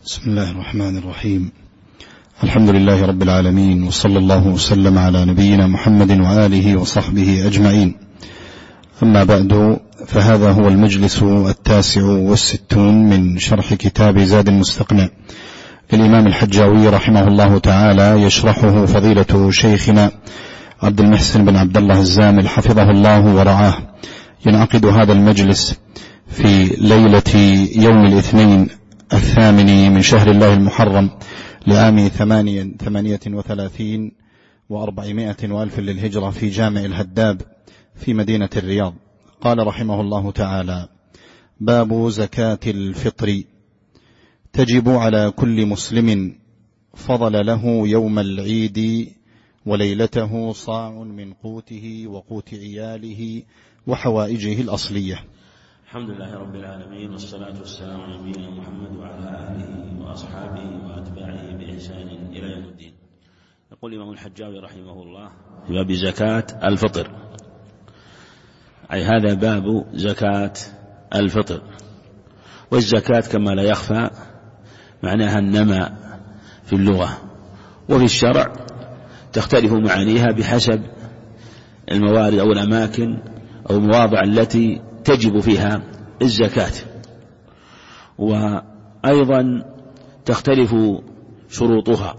بسم الله الرحمن الرحيم. الحمد لله رب العالمين، وصلى الله وسلم على نبينا محمد وآله وصحبه أجمعين. أما بعد، فهذا هو المجلس 69 من شرح كتاب زاد المستقنع للإمام الحجاوي رحمه الله تعالى، يشرحه فضيلة شيخنا عبد المحسن بن عبد الله الزامل حفظه الله ورعاه. ينعقد هذا المجلس في ليلة يوم الاثنين 8 من شهر الله المحرم لعام 38 و400 وألف للهجرة في جامع الهداب في مدينة الرياض. قال رحمه الله تعالى: باب زكاة الفطر. تجب على كل مسلم فضل له يوم العيد وليلته صاع من قوته وقوت عياله وحوائجه الأصلية. الحمد لله رب العالمين، والصلاة والسلام على نبينا محمد وعلى آله وأصحابه وأتباعه بإحسان إلى يوم الدين. يقول الإمام الحجاوي رحمه الله في باب زكاة الفطر، أي هذا باب زكاة الفطر. والزكاة كما لا يخفى معناها النماء في اللغة، وفي الشرع تختلف معانيها بحسب الموارد أو الأماكن أو المواضع التي تجب فيها الزكاة، وأيضا تختلف شروطها.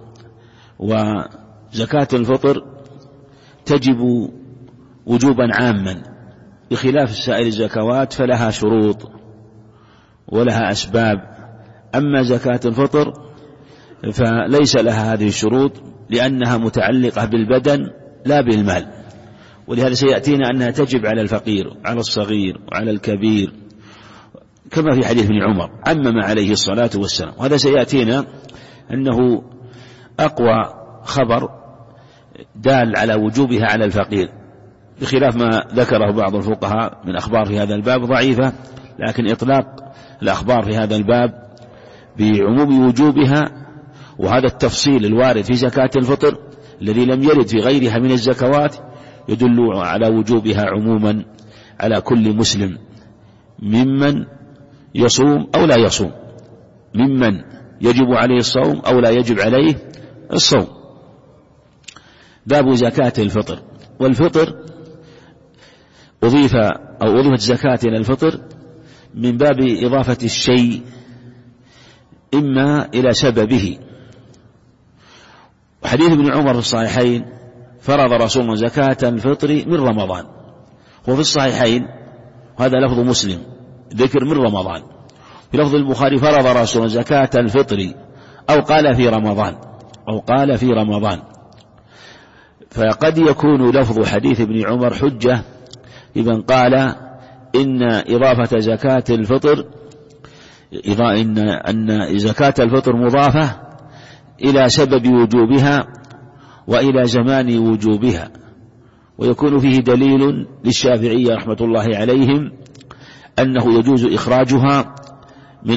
وزكاة الفطر تجب وجوبا عاما، بخلاف سائر الزكوات فلها شروط ولها أسباب. أما زكاة الفطر فليس لها هذه الشروط، لأنها متعلقة بالبدن لا بالمال، ولهذا سيأتينا أنها تجب على الفقير على الصغير وعلى الكبير، كما في حديث ابن عمر عمم عليه الصلاة والسلام. وهذا سيأتينا أنه أقوى خبر دال على وجوبها على الفقير، بخلاف ما ذكره بعض الفقهاء من أخبار في هذا الباب ضعيفة، لكن إطلاق الأخبار في هذا الباب بعموم وجوبها، وهذا التفصيل الوارد في زكاة الفطر الذي لم يرد في غيرها من الزكوات يدل على وجوبها عموما على كل مسلم، ممن يصوم أو لا يصوم، ممن يجب عليه الصوم أو لا يجب عليه الصوم. باب زكاة الفطر. والفطر أضيفت زكاة إلى الفطر من باب إضافة الشيء إما إلى سببه. وحديث ابن عمر في الصحيحين: فرض رسول الله زكاة الفطر من رمضان. وفي الصحيحين هذا لفظ مسلم ذكر من رمضان. في لفظ البخاري: فرض رسول الله زكاة الفطر أو قال في رمضان. فقد يكون لفظ حديث ابن عمر حجة لمن قال إن إضافة زكاة الفطر أن زكاة الفطر مضافة إلى سبب وجوبها وإلى زمان وجوبها، ويكون فيه دليل للشافعية رحمة الله عليهم أنه يجوز إخراجها من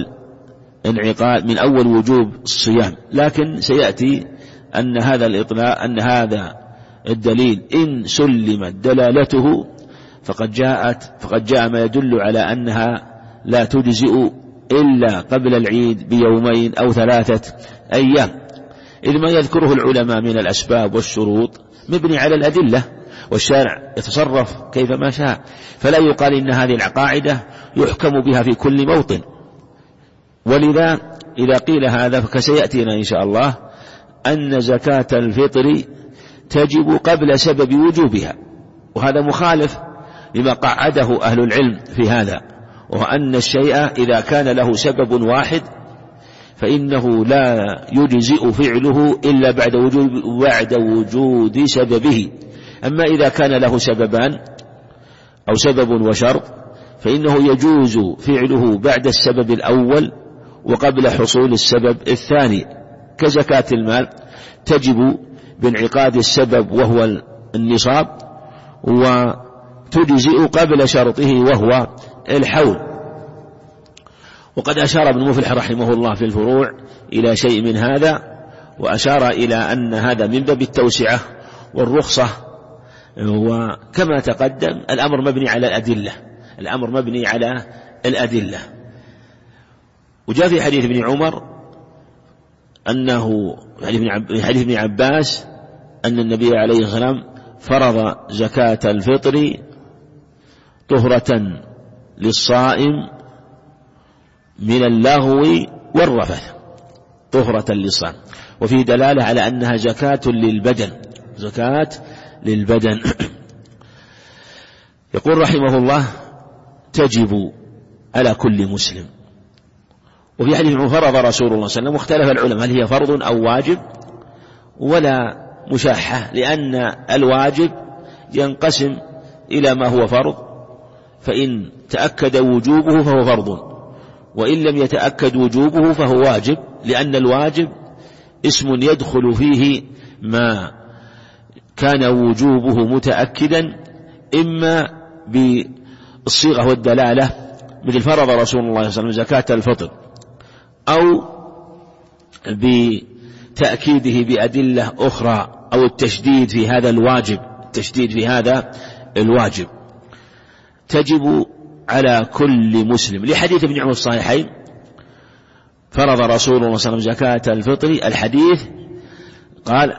أول وجوب الصيام. لكن سيأتي أن هذا الدليل إن سلمت دلالته فقد جاء ما يدل على أنها لا تجزئ إلا قبل العيد بيومين أو 3 أيام، إذ ما يذكره العلماء من الأسباب والشروط مبني على الأدلة، والشارع يتصرف كيفما شاء، فلا يقال إن هذه القاعدة يحكم بها في كل موطن. ولذا إذا قيل هذا فسيأتينا إن شاء الله أن زكاة الفطر تجب قبل سبب وجوبها، وهذا مخالف لما قعده أهل العلم في هذا، وهو أن الشيء إذا كان له سبب واحد فإنه لا يجزئ فعله إلا بعد وجود سببه. أما إذا كان له سببان أو سبب وشرط فإنه يجوز فعله بعد السبب الأول وقبل حصول السبب الثاني، كزكاة المال تجب بانعقاد السبب وهو النصاب، وتجزئ قبل شرطه وهو الحول. وقد أشار ابن مفلح رحمه الله في الفروع إلى شيء من هذا، وأشار إلى أن هذا من باب التوسعة والرخصة. وكما تقدم الأمر مبني على الأدلة. وجاء في حديث ابن عمر أنه حديث ابن عباس أن النبي عليه الصلاة والسلام فرض زكاة الفطر طهرة للصائم من اللغو والرفث، طهرة للصائم، وفي دلالة على أنها زكاة للبدن، زكاة للبدن. يقول رحمه الله: تجب على كل مسلم. وفي حديث فرض رسول الله صلى الله عليه وسلم، واختلف العلماء هل هي فرض أو واجب، ولا مشاحة، لأن الواجب ينقسم إلى ما هو فرض، فإن تأكد وجوبه فهو فرض، وإن لم يتأكد وجوبه فهو واجب، لأن الواجب اسم يدخل فيه ما كان وجوبه متأكدا، إما بالصيغة والدلالة مثل فرض رسول الله صلى الله عليه وسلم زكاة الفطر، أو بتأكيده بأدلة أخرى، أو التشديد في هذا الواجب، التشديد في هذا الواجب. تجب على كل مسلم، لحديث ابن عمر الصحيحين: فرض رسول الله صلى الله عليه وسلم زكاة الفطر، الحديث قال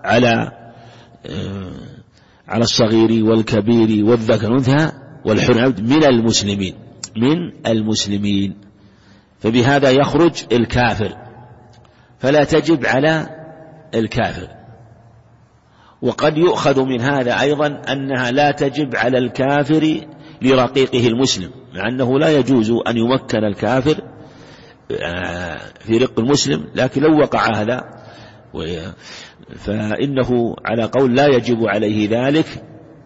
على الصغير والكبير والذكر والأنثى والحر والعبد من المسلمين، من المسلمين، فبهذا يخرج الكافر، فلا تجب على الكافر. وقد يؤخذ من هذا أيضا أنها لا تجب على الكافر لرقيقه المسلم، مع أنه لا يجوز أن يمكن الكافر في رق المسلم، لكن لو وقع هذا فإنه على قول لا يجب عليه ذلك،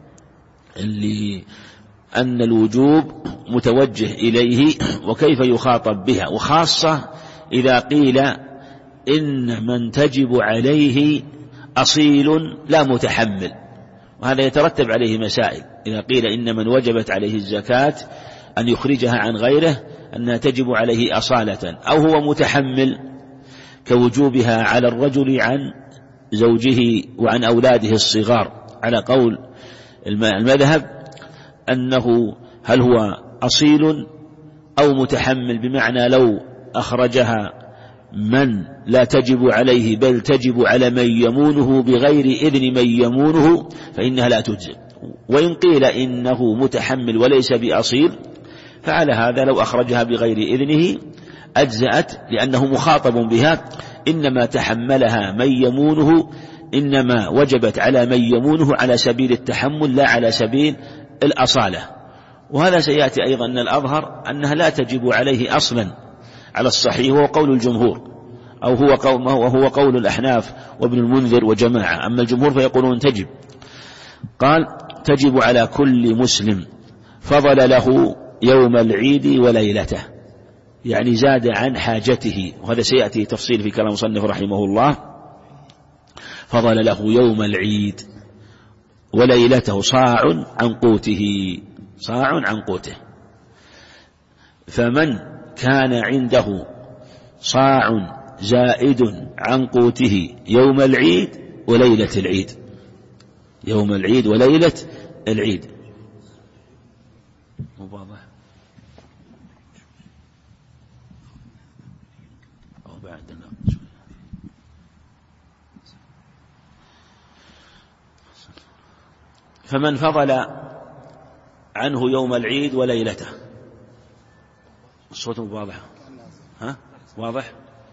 لأن الوجوب متوجه إليه، وكيف يخاطب بها، وخاصة إذا قيل إن من تجب عليه أصيل لا متحمل، وهذا يترتب عليه مسائل. إذا قيل إن من وجبت عليه الزكاة أن يخرجها عن غيره أنها تجب عليه أصالة، أو هو متحمل كوجوبها على الرجل عن زوجه وعن أولاده الصغار، على قول المذهب أنه هل هو أصيل أو متحمل، بمعنى لو أخرجها من لا تجب عليه بل تجب على من يمونه بغير إذن من يمونه فإنها لا تجزئ. وإن قيل إنه متحمل وليس بأصيل، فعلى هذا لو أخرجها بغير إذنه أجزأت، لأنه مخاطب بها، إنما تحملها من يمونه، إنما وجبت على من يمونه على سبيل التحمل لا على سبيل الأصالة. وهذا سيأتي أيضا أن الأظهر أنها لا تجب عليه أصلا على الصحيح، وهو قول الجمهور، أو هو قول الأحناف وابن المنذر وجماعة، أما الجمهور فيقولون تجب. قال: تجب على كل مسلم فضل له يوم العيد وليلته، يعني زاد عن حاجته، وهذا سيأتي تفصيل في كلام مصنف رحمه الله. فضل له يوم العيد وليلته صاع عن قوته، صاع عن قوته. فمن كان عنده صاع زائد عن قوته يوم العيد وليلة العيد، يوم العيد وليلة العيد، مواضح أو بعدنا. فمن فضل عنه يوم العيد وليلته، الصوت واضح؟ ها واضح؟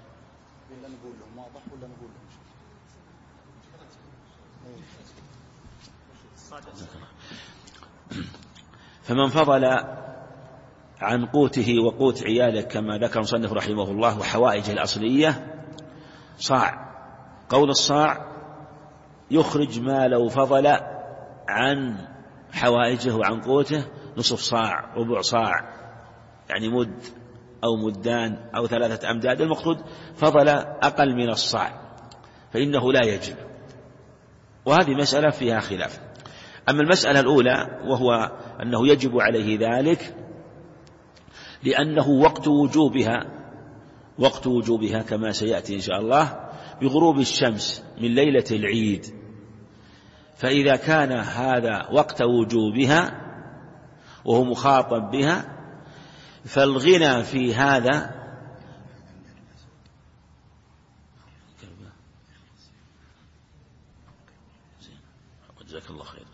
فمن فضل عن قوته وقوت عياله كما ذكر مصنف رحمه الله وحوائج الأصلية صاع. قول الصاع يخرج ما لو فضل عن حوائجه وعن قوته نصف صاع، ربع صاع، يعني مد أو مدان أو 3 أمداد، المقصود فضل أقل من الصاع فإنه لا يجب. وهذه مسألة فيها خلاف. أما المسألة الأولى وهو أنه يجب عليه ذلك لأنه وقت وجوبها كما سيأتي إن شاء الله بغروب الشمس من ليلة العيد، فإذا كان هذا وقت وجوبها وهو مخاطب بها، فالغنى في هذا جزاك الله خير.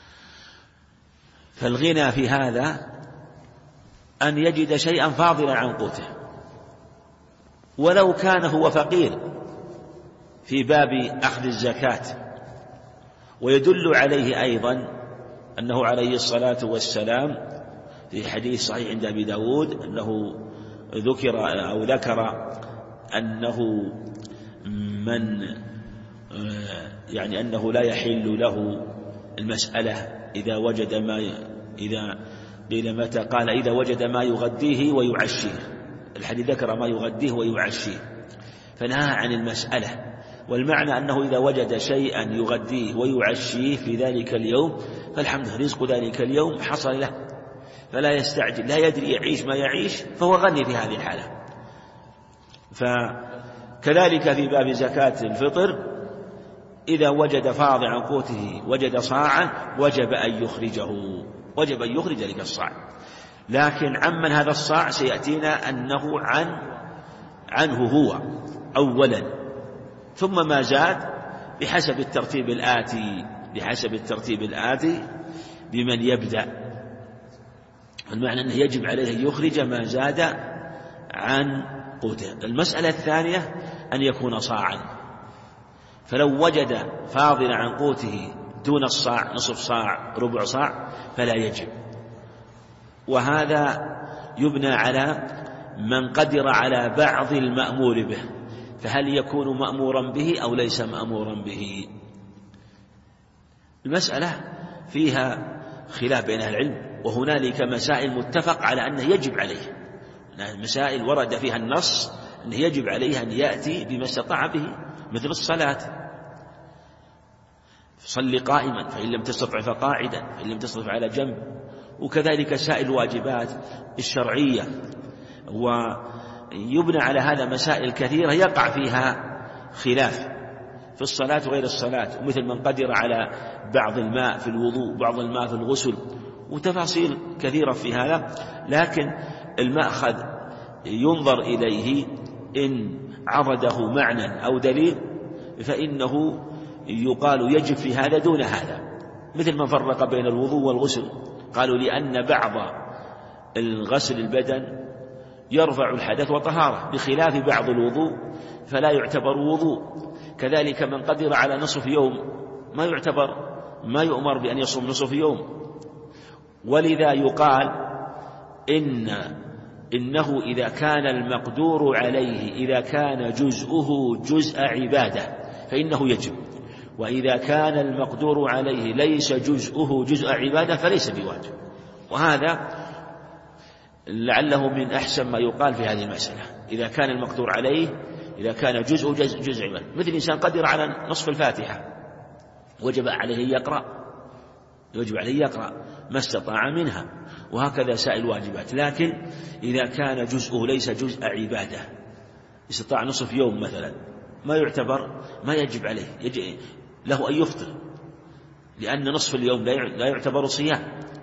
فالغنى في هذا أن يجد شيئا فاضلا عن قوته ولو كان هو فقير في باب أخذ الزكاة. ويدل عليه أيضا أنه عليه الصلاة والسلام في حديث صحيح عند أبي داود أنه ذكر أنه من أنه لا يحل له المسألة إذا وجد إذا وجد ما يغديه ويعشيه. الحديث ذكر ما يغديه ويعشيه فنهى عن المسألة، والمعنى أنه إذا وجد شيئا يغديه ويعشيه في ذلك اليوم فالحمد لله رزق ذلك اليوم حصل له، فلا يستعجل، لا يدري يعيش ما يعيش فهو غني في هذه الحالة. فكذلك في باب زكاة الفطر إذا وجد فاضل عن قوته وجد صاعا وجب أن يخرج ذلك الصاع. لكن عمن هذا الصاع سيأتينا أنه عنه هو أولا، ثم ما زاد بحسب الترتيب الآتي بمن يبدأ. المعنى أنه يجب عليه أن يخرج ما زاد عن قوته. المسألة الثانية أن يكون صاعا، فلو وجد فاضل عن قوته دون الصاع، نصف صاع، ربع صاع، فلا يجب. وهذا يبنى على من قدر على بعض المأمور به، فهل يكون مأمورا به أو ليس مأمورا به؟ المسألة فيها خلاف بين أهل العلم، وهنالك مسائل متفق على أنه يجب عليه، مسائل ورد فيها النص أنه يجب عليه أن يأتي بما استطاع به، مثل الصلاة، صل قائما فإن لم تستطع فقاعدا فإن لم تستطع على جنب، وكذلك سائر الواجبات الشرعية. ويبنى على هذا مسائل كثيرة يقع فيها خلاف في الصلاة وغير الصلاة، مثل من قدر على بعض الماء في الوضوء، بعض الماء في الغسل، وتفاصيل كثيرة في هذا. لكن المأخذ ينظر إليه إن عرضه معنى أو دليل فإنه يقال يجب في هذا دون هذا، مثل من فرق بين الوضوء والغسل، قالوا لأن بعض الغسل البدن يرفع الحدث وطهارة بخلاف بعض الوضوء فلا يعتبر وضوء. كذلك من قدر على نصف يوم ما يؤمر بأن يصوم نصف يوم. ولذا يقال إنه إذا كان المقدور عليه إذا كان جزءه جزء عبادة فإنه يجب، وإذا كان المقدور عليه ليس جزءه جزء عبادة فليس بواجب. وهذا لعله من أحسن ما يقال في هذه المسألة. إذا كان المقدور عليه إذا كان جزء عبادة، مثل إنسان قدر على نصف الفاتحة وجب عليه يقرأ ما استطاع منها، وهكذا سائر الواجبات. لكن إذا كان جزءه ليس جزء عبادة، استطاع نصف يوم مثلا، ما يجب عليه، له أن يفطر، لأن نصف اليوم لا يعتبر صيام.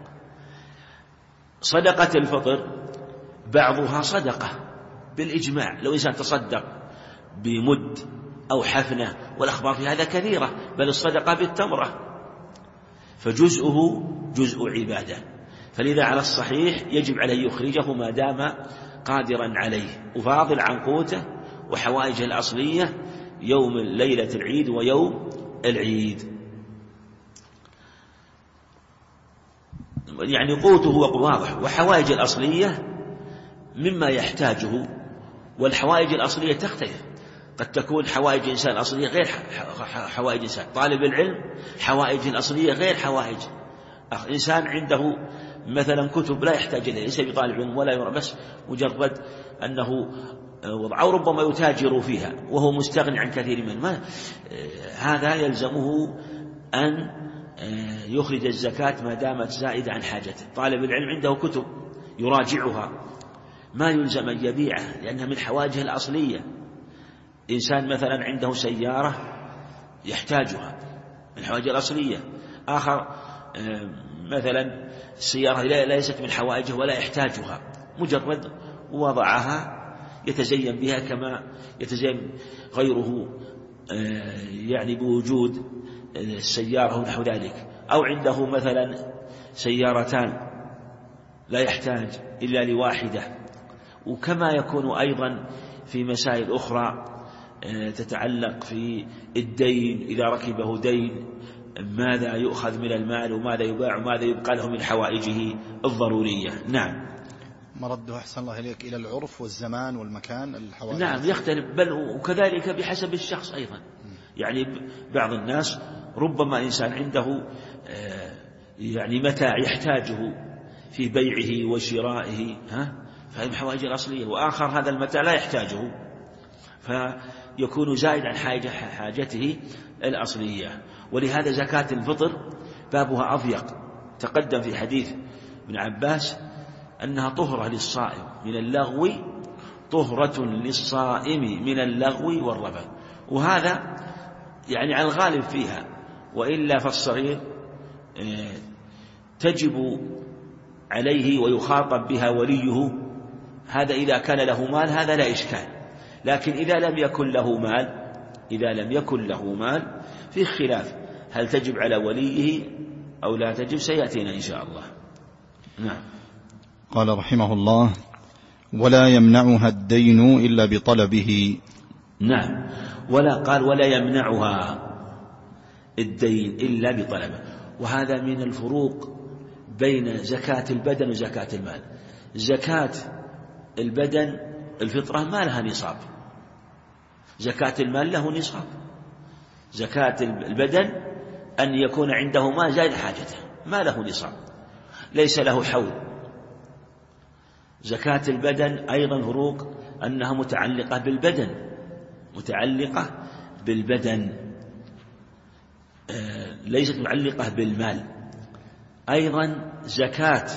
صدقة الفطر بعضها صدقة بالإجماع، لو إنسان تصدق بمد أو حفنة، والأخبار في هذا كثيرة، بل الصدقة بالتمرة، فجزءه جزء عبادة. فلذا على الصحيح يجب عليه يخرجه ما دام قادرا عليه، وفاضل عن قوته وحوائجه الأصلية يوم ليلة العيد ويوم العيد. يعني قوته واضح، وحوائج الأصلية مما يحتاجه، والحوائج الأصلية تختلف، قد تكون حوائج إنسان أصلية غير حوائج إنسان طالب العلم، حوائج الأصلية غير حوائج إنسان عنده مثلا كتب لا يحتاج إليها، ليس بطالب علم ولا يرى، بس مجرد أنه وضع، أو ربما يتاجر فيها وهو مستغني عن كثير من هذا يلزمه أن يخرج الزكاة ما دامت زائدة عن حاجته. طالب العلم عنده كتب يراجعها، ما يلزم أن يبيعها لأنها من حوائجه الأصلية. إنسان مثلا عنده سيارة يحتاجها من حوائجه الأصلية، آخر مثلا السيارة ليست من حوائجه ولا يحتاجها، مجرد وضعها يتزين بها كما يتزين غيره يعني بوجود السيارة ونحو ذلك، أو عنده مثلا سيارتان لا يحتاج إلا لواحدة. وكما يكون أيضا في مسائل أخرى تتعلق في الدين، إذا ركبه دين ماذا يؤخذ من المال وماذا يباع وماذا يبقى له من حوائجه الضرورية. نعم. مرده أحسن الله إليك إلى العرف والزمان والمكان الحوائج. نعم يختلف، بل وكذلك بحسب الشخص أيضا. يعني بعض الناس ربما إنسان عنده يعني متاع يحتاجه في بيعه وشرائه فهي الحوائج الأصلية، وآخر هذا المتاع لا يحتاجه فيكون زائد عن حاجته الأصلية. ولهذا زكاة الفطر بابها أضيق. تقدم في حديث ابن عباس أنها طهرة للصائم من اللغو، طهرة للصائم من اللغو والرفث، وهذا يعني على الغالب فيها، وإلا فالصغير تجب عليه ويخاطب بها وليه. هذا إذا كان له مال هذا لا إشكال، لكن إذا لم يكن له مال في خلاف هل تجب على وليه أو لا تجب، سيأتينا إن شاء الله. نعم. قال رحمه الله: ولا يمنعها الدين إلا بطلبه. نعم. ولا يمنعها الدين إلا بطلبه. وهذا من الفروق بين زكاة البدن وزكاة المال. زكاة البدن الفطرة ما لها نصاب، زكاة المال له نصاب. زكاة البدن أن يكون عنده مال زائد حاجته، ما له نصاب، ليس له حول. زكاة البدن أيضا فروق أنها متعلقة بالبدن، ليست متعلقة بالمال. أيضا زكاة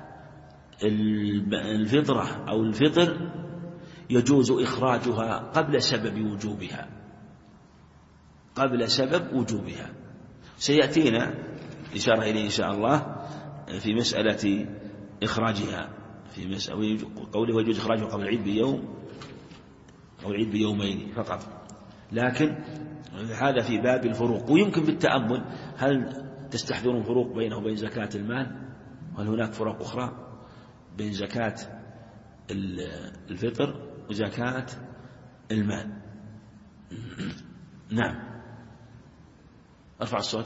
الفطرة أو الفطر يجوز إخراجها قبل سبب وجوبها، سيأتينا إشارة إليه إن شاء الله في مسألة إخراجها، في مسألة قوله ويجوز إخراجها قبل العيد بيوم أو العيد بيومين فقط. لكن هذا في باب الفروق. ويمكن بالتأمل هل تستحضرون فروق بينه وبين زكاة المال؟ هل هناك فروق أخرى بين زكاة الفطر وزكاة المال؟ نعم. ارفع الصوت.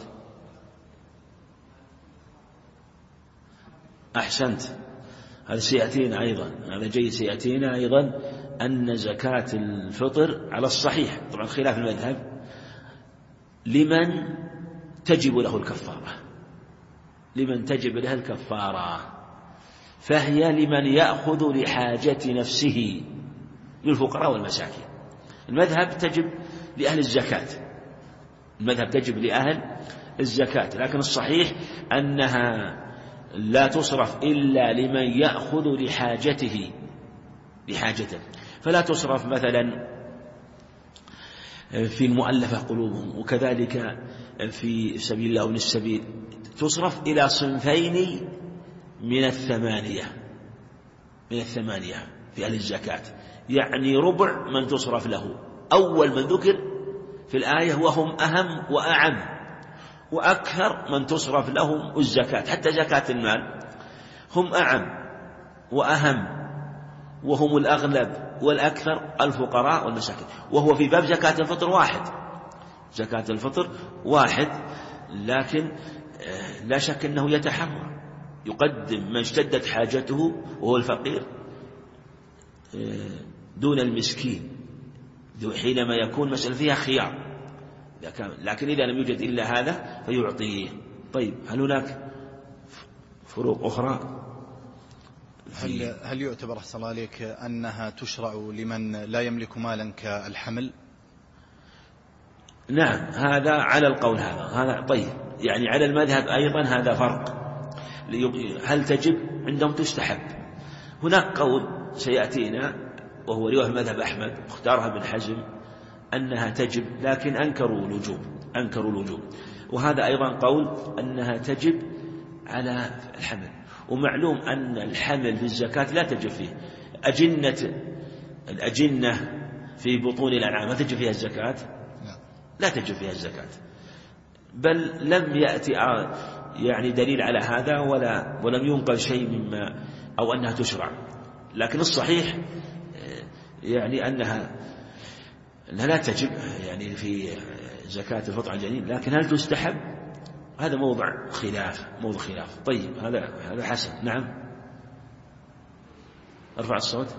أحسنت. هذا سيأتينا أيضا، هذا جيد، سيأتينا أيضا أن زكاة الفطر على الصحيح، طبعا خلاف المذهب، لمن تجب له الكفارة، فهي لمن يأخذ لحاجة نفسه للفقراء والمساكين. المذهب تجب لأهل الزكاة، لكن الصحيح أنها لا تصرف إلا لمن يأخذ لحاجته، فلا تصرف مثلا في المؤلفة قلوبهم، وكذلك في سبيل الله وابن السبيل، تصرف إلى صنفين من الثمانية في أهل الزكاة. يعني ربع من تصرف له، أول من ذكر في الآية وهم أهم وأعم، وأكثر من تصرف لهم الزكاة. حتى زكاة المال هم أعم وأهم وهم الأغلب والأكثر الفقراء والمساكين، وهو في باب زكاة الفطر واحد، لكن لا شك أنه يتحرى، يقدم من اشتدت حاجته وهو الفقير دون المسكين، حينما يكون مسألة فيها خيار، لكن إذا لم يوجد إلا هذا فيعطيه. طيب، هل هناك فروق أخرى؟ هل يعتبر أحسن الله عليك أنها تشرع لمن لا يملك مالا كالحمل؟ نعم، هذا على القول هذا طيب، يعني على المذهب أيضا هذا فرق. هل تجب؟ عندهم تستحب. هناك قول سيأتينا وهو رواية المذهب أحمد، اختارها ابن حزم أنها تجب، لكن أنكروا الوجوب. وهذه أيضا قول أنها تجب على الحمل. ومعلوم أن الحمل في الزكاة لا تجب فيه. الأجنة في بطون الأنعام ما تجب فيها الزكاة؟ لا تجب فيها الزكاة، بل لم يأتي يعني دليل على هذا ولم ينقل شيء مما أو أنها تشرع. لكن الصحيح يعني أنها لا تجب يعني في زكاة الفطر على الجنين، لكن هل تستحب؟ هذا موضع خلاف. طيب هذا حسن. نعم، ارفع الصوت.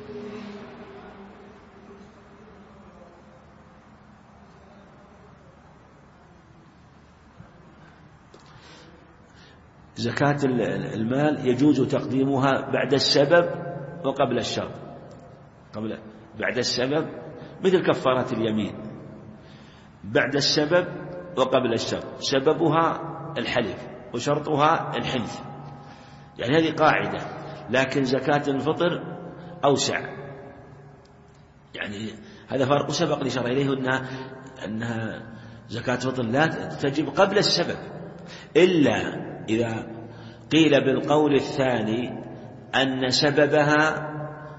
زكاة المال يجوز تقديمها بعد السبب وقبل الشرط. بعد السبب مثل كفارة اليمين، بعد السبب وقبل الشرط. سببها الحلف وشرطها الحنث، يعني هذه قاعدة. لكن زكاة الفطر أوسع، يعني هذا فرق سبق لشرع إليه أنها زكاة الفطر لا تجب قبل السبب، إلا إذا قيل بالقول الثاني أن سببها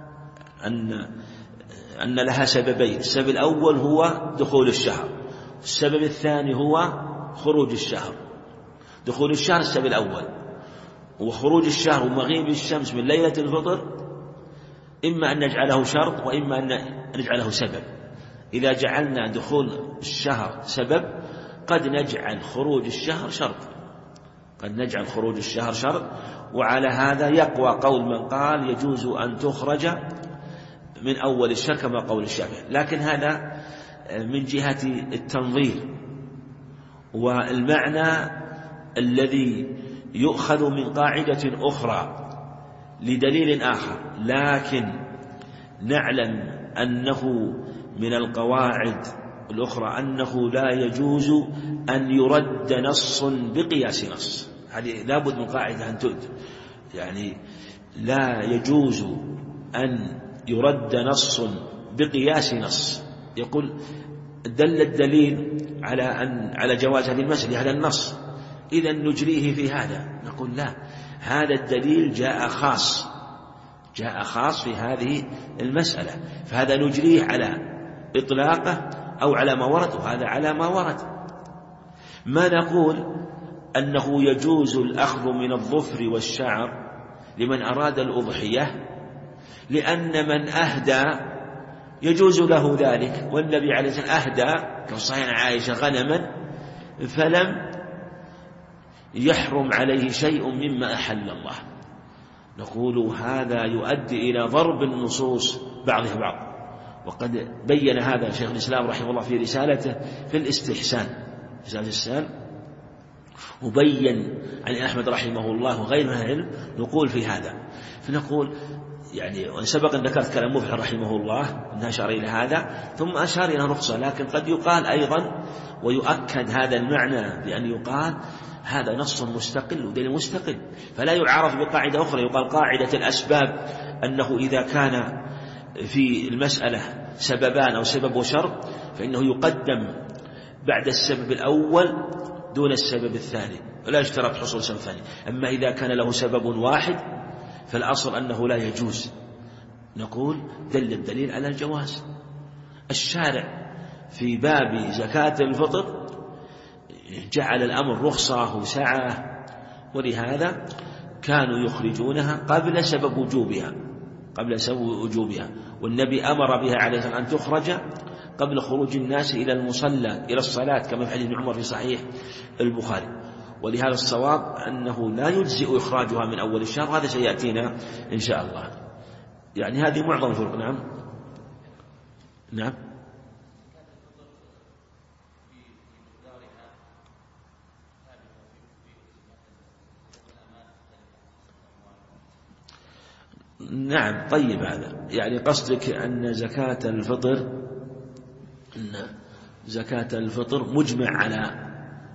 أن لها سببين. السبب الأول هو دخول الشهر، السبب الثاني هو خروج الشهر. دخول الشهر السبب الأول، وخروج الشهر ومغيب الشمس من ليلة الفطر إما أن نجعله شرط وإما أن نجعله سبب. إذا جعلنا دخول الشهر سبب قد نجعل خروج الشهر شرط. وعلى هذا يقوى قول من قال يجوز أن تخرج من أول الشهر كما قول الشافعي. لكن هذا من جهة التنظير والمعنى الذي يؤخذ من قاعدة أخرى لدليل آخر، لكن نعلم أنه من القواعد الأخرى أنه لا يجوز أن يرد نص بقياس نص. هذه لابد من قاعدة أن تؤد، يعني لا يجوز أن يرد نص بقياس نص. يقول دل الدليل على جواز هذه المسألة هذا النص، إذا نجريه في هذا. نقول لا، هذا الدليل جاء خاص في هذه المسألة، فهذا نجريه على إطلاقه أو على ما ورد، وهذا على ما ورد. ما نقول أنه يجوز الأخذ من الظفر والشعر لمن أراد الأضحية، لأن من أهدى يجوز له ذلك، والنبي عليه الصلاة والسلام أهدى كما صحيح عائشة غنما فلم يحرم عليه شيء مما أحل الله. نقول هذا يؤدي إلى ضرب النصوص بعضها بعض، وقد بين هذا شيخ الإسلام رحمه الله في رسالته في الإستحسان، وبين عن أحمد رحمه الله وغيره من العلم. نقول في هذا، فنقول يعني سبق أن ذكرت كلام مفلح رحمه الله أنه أشار إلى هذا ثم أشار إلى رخصة، لكن قد يقال أيضا ويؤكد هذا المعنى بأن يقال هذا نص مستقل ودليل مستقل، فلا يعارض بقاعدة أخرى. يقال قاعدة الأسباب أنه إذا كان في المسألة سببان أو سبب وشرط فإنه يقدم بعد السبب الأول دون السبب الثاني، ولا يشترط حصول السبب الثاني. أما إذا كان له سبب واحد فالأصل أنه لا يجوز. نقول دل الدليل على الجواز. الشارع في باب زكاة الفطر جعل الأمر رخصة وسعة، ولهذا كانوا يخرجونها قبل سبب وجوبها، والنبي أمر بها عليه الصلاة والسلام أن تخرج قبل خروج الناس إلى المصلى إلى الصلاة كما في حديث ابن عمر في صحيح البخاري. ولهذا الصواب أنه لا يجزئ إخراجها من أول الشهر، هذا سيأتينا إن شاء الله. يعني هذه معظم الفرق. نعم نعم. طيب هذا يعني قصدك أن زكاة الفطر مجمع على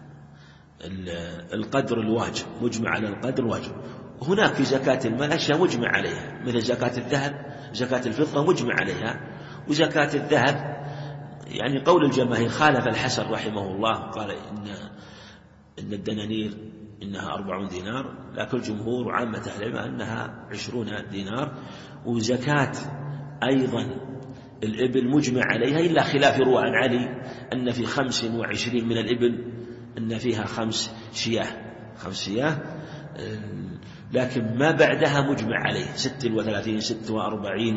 القدر الواجب، هناك في زكاة المال أشياء مجمع عليها مثل زكاة الذهب، زكاة الفضة مجمع عليها، وزكاة الذهب يعني قول الجماهير خالف الحسن رحمه الله، قال إن الدنانير إنها 40 دينار، لكن الجمهور وعامة أهل العلم أنها 20 دينار. وزكاة أيضا الإبل مجمع عليها، إلا خلاف روى عن علي أن في 25 من الإبل أن فيها 5 شياه، لكن ما بعدها مجمع عليه 36 46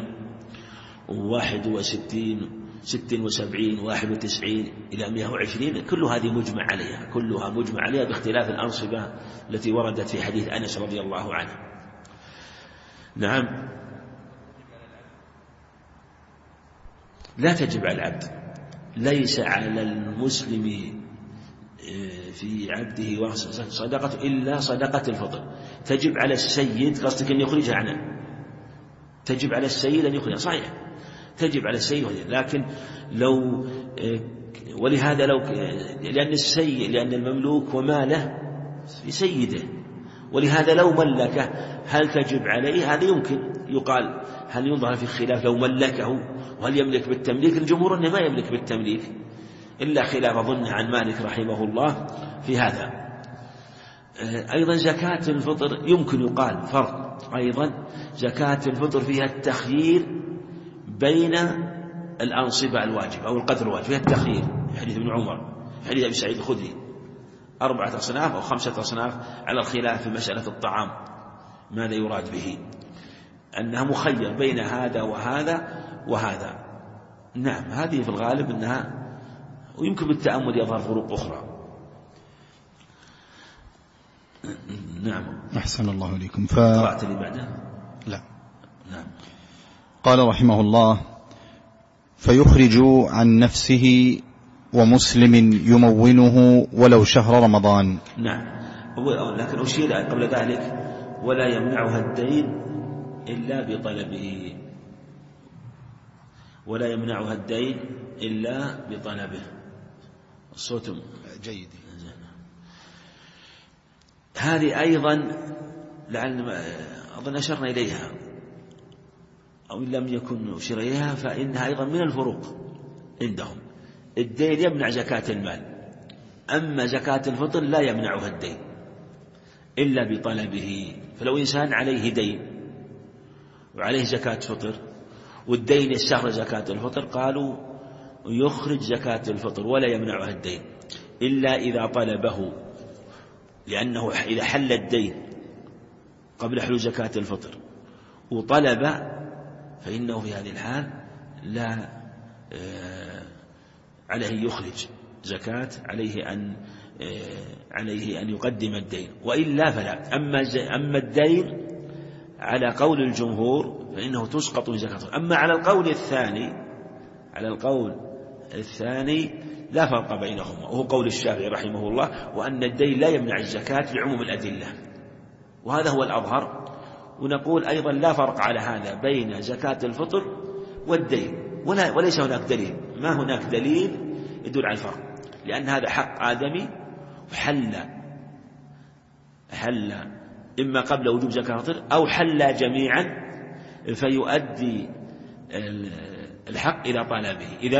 61 76 91 إلى 120، كل هذه كلها مجمع عليها باختلاف الأنصبة التي وردت في حديث أنس رضي الله عنه. نعم. لا تجب على العبد، ليس على المسلم في عبده صدقة إلا صدقة الفطر. تجب على السيد، قصدك أن يخرجها عنه، تجب على السيد أن يخرجها، صحيح تجب على السيد، لكن لو ولهذا لأن المملوك وماله في سيده، ولهذا لو ملكه هل تجب عليه؟ هذا يمكن يقال، هل ينظر في خلاف لو ملكه وهل يملك بالتمليك؟ الجمهور أنه ما يملك بالتمليك، إلا خلاف ظنه عن مالك رحمه الله في هذا. أيضا زكاة الفطر يمكن يقال فرق، أيضا زكاة الفطر فيها التخيير بين الأنصبة الواجبة أو القدر الواجب، فيها التخيير، حديث ابن عمر، حديث أبي سعيد الخدري، 4 أصناف أو 5 أصناف على الخلاف في مسألة الطعام ماذا يراد به، أنها مخير بين هذا وهذا. نعم، هذه في الغالب أنها، ويمكن بالتأمل يظهر فروق أخرى. نعم. أحسن الله إليكم. قرأت لي بعده؟ لا. نعم. قال رحمه الله: فيخرج عن نفسه ومسلم يمونه ولو شهر رمضان. نعم. لكن أشير قبل ذلك: ولا يمنعها الدين إلا بطلبه، ولا يمنعها الدين إلا بطلبه. الصوت جيد. هذه أيضا لعل أظن أشرنا إليها أو إن لم يكن أشير إليها، فإنها أيضا من الفروق عندهم. الدين يمنع زكاة المال، أما زكاة الفطر لا يمنعها الدين إلا بطلبه. فلو إنسان عليه دين وعليه زكاة فطر والدين يستخرج زكاة الفطر، قالوا يخرج زكاة الفطر ولا يمنعها الدين إلا إذا طلبه، لأنه إذا حل الدين قبل حلول زكاة الفطر وطلب فإنه في هذه الحال لا عليه يخرج زكاة، عليه أن يقدم الدين، وإلا فلا. أما الدين على قول الجمهور فإنه تسقط زكاة. أما على القول الثاني لا فرق بينهما، وهو قول الشافعي رحمه الله، وأن الدين لا يمنع الزكاة لعموم الأدلة، وهذا هو الأظهر. ونقول أيضا لا فرق على هذا بين زكاة الفطر والدين، وليس هناك دليل، ما هناك دليل يدل على الفرق، لأن هذا حق آدمي وحل إما قبل وجوب زكاة الفطر أو حل جميعا، فيؤدي الحق إلى طلبه. إذا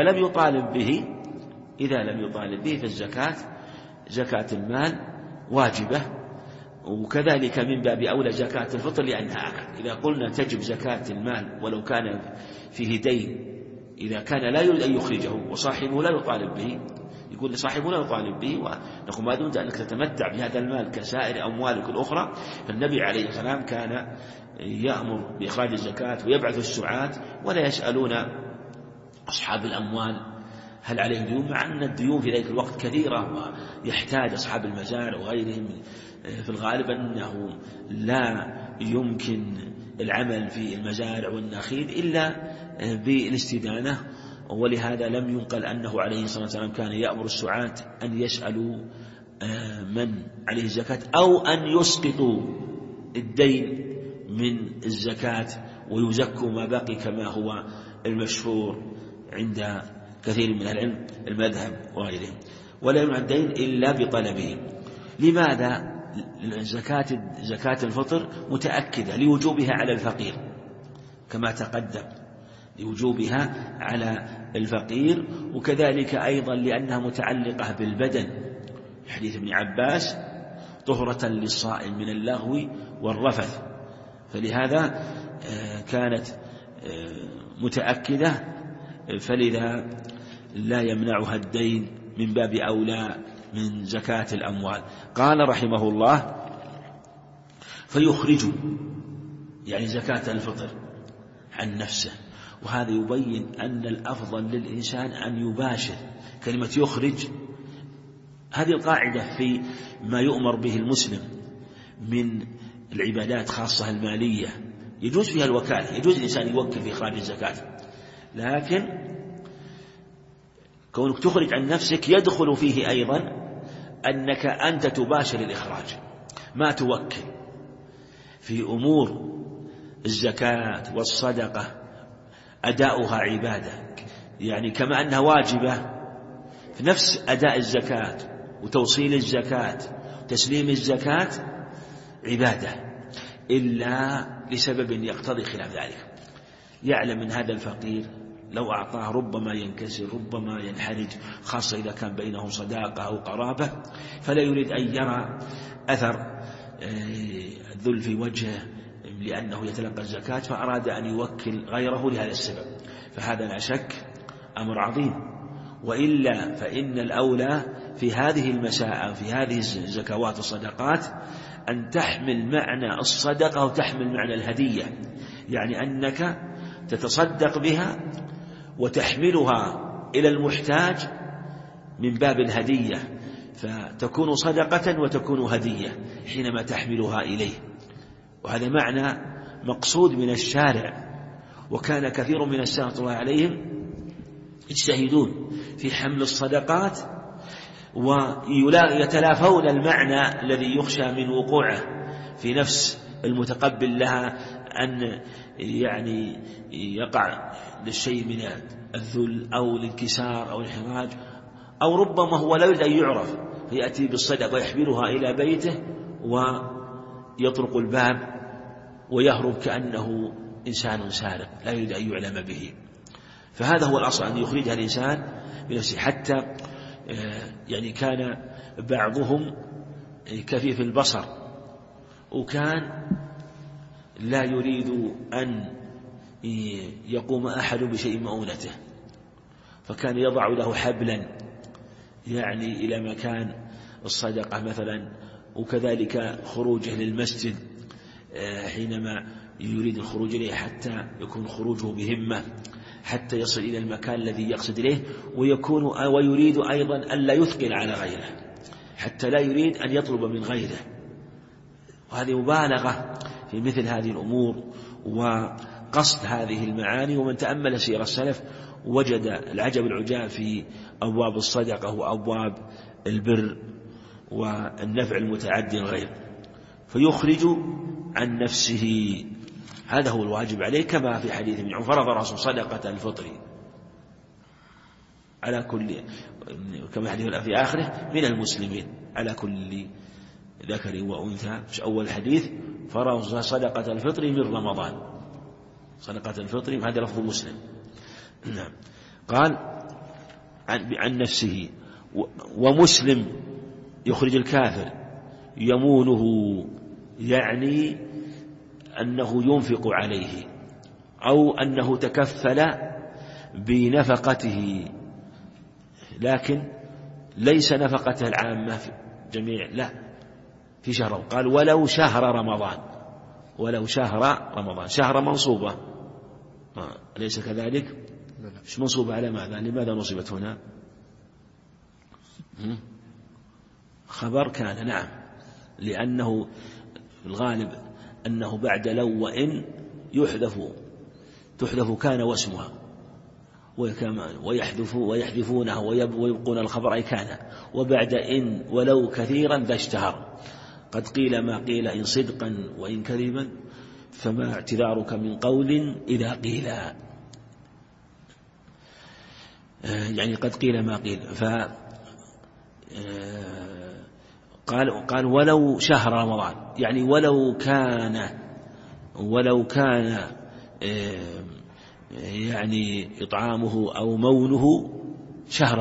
لم يطالب به فالزكاة زكاة المال واجبة، وكذلك من باب أولى زكاة الفطر، لأنها أكل. إذا قلنا تجب زكاة المال ولو كان فيه دين، إذا كان لا يريد أن يخرجه وصاحبه لا يطالب به، يقول صاحبه لا يطالب به، ونقول ما دمت أنك تتمتع بهذا المال كسائر أموالك الأخرى. فالنبي عليه السلام كان يأمر بإخراج الزكاة ويبعث السعاة، ولا يسألون أصحاب الأموال هل عليهم ديون، مع أن الديون في ذلك الوقت كثيرة ويحتاج أصحاب المزارع وغيرهم. في الغالب أنه لا يمكن العمل في المزارع والنخيل إلا بالاستدانة، ولهذا لم ينقل أنه عليه الصلاة والسلام كان يأمر السعاة أن يسألوا من عليه الزكاة أو أن يسقطوا الدين من الزكاة ويزكوا ما بقي، كما هو المشهور عند كثير من العلم المذهب وغيرهم. ولا يمنع الدين إلا بطلبه. لماذا؟ زكاة الفطر متأكدة لوجوبها على الفقير كما تقدم، لوجوبها على الفقير، وكذلك أيضا لأنها متعلقة بالبدن، حديث ابن عباس: طهرة للصائم من اللغو والرفث. فلهذا كانت متأكدة فلذا لا يمنعها الدين من باب أولى من زكاة الأموال. قال رحمه الله: فيخرج يعني زكاة الفطر عن نفسه. وهذا يبين أن الأفضل للإنسان أن يباشر. كلمة يخرج هذه القاعدة في ما يؤمر به المسلم من العبادات خاصة المالية يجوز فيها الوكالة، يجوز الإنسان يوكل في إخراج الزكاة، لكن كونك تخرج عن نفسك يدخل فيه أيضا أنك أنت تباشر الإخراج، ما توكل. في أمور الزكاة والصدقة أداؤها عبادة، يعني كما أنها واجبة في نفس أداء الزكاة وتوصيل الزكاة وتسليم الزكاة عبادة، إلا لسبب يقتضي خلاف ذلك. يعلم من هذا الفقير لو أعطاه ربما ينكسر، ربما ينحرج، خاصة إذا كان بينهم صداقة أو قرابة، فلا يريد أن يرى أثر الذل في وجهه لأنه يتلقى الزكاة، فأراد أن يوكل غيره لهذا السبب. فهذا لا شك أمر عظيم. وإلا فإن الأولى في هذه المسائل، في هذه الزكوات والصدقات، أن تحمل معنى الصدقة وتحمل معنى الهدية، يعني أنك تتصدق بها وتحملها إلى المحتاج من باب الهدية، فتكون صدقة وتكون هدية حينما تحملها إليه. وهذا معنى مقصود من الشارع. وكان كثير من السلف الله عليهم يجتهدون في حمل الصدقات ويتلافون المعنى الذي يخشى من وقوعه في نفس المتقبل لها، أن يعني يقع للشيء من الذل أو الانكسار أو الانحراج، أو ربما هو لا يريد أن يعرف فيأتي بالصدقة ويحملها إلى بيته ويطرق الباب ويهرب كأنه إنسان سارق لا يريد أن يعلم به. فهذا هو الأصل، أن يخرجها الإنسان بنفسه. حتى يعني كان بعضهم كفيف البصر وكان لا يريد أن يقوم أحد بشيء مؤونته، فكان يضع له حبلا يعني إلى مكان الصدقة مثلا، وكذلك خروجه للمسجد حينما يريد الخروج إليه حتى يكون خروجه بهمة حتى يصل إلى المكان الذي يقصد إليه، ويريد أيضا أن لا يثقل على غيره، حتى لا يريد أن يطلب من غيره. وهذه مبالغة في مثل هذه الأمور وقصد هذه المعاني. ومن تأمل سير السلف وجد العجب العجاب في أبواب الصدقة وأبواب البر والنفع المتعدي الغير. فيخرج عن نفسه، هذا هو الواجب عليه، كما في حديث ابن عمر: فرض الرسول صدقة الفطر على كل، كما حديث في آخره، من المسلمين على كل ذكر وأنثى. في أول حديث: فرض صدقة الفطر من رمضان، صدقة الفطر، هذا لفظ مسلم. نعم. قال عن نفسه. ومسلم يخرج الكافر يمونه، يعني أنه ينفق عليه أو أنه تكفل بنفقته، لكن ليس نفقته العامة في جميع، لا، في شهر. قال ولو شهر رمضان، ولو شهر رمضان، شهر منصوبة أليس كذلك؟ مش منصوبة على ماذا؟ لماذا نصبت هنا؟ خبر كان، نعم، لأنه الغالب أنه بعد لو وإن تحذف كان واسمها، ويحذفونها ويبقون الخبر أي كان. وبعد إن ولو كثيرا ذا اشتهر، قد قيل ما قيل إن صدقا وإن كذبا، فما اعتذارك من قول إذا قيل، يعني قد قيل ما قيل. قال ولو شهر رمضان، يعني ولو كان يعني إطعامه أو مونه شهر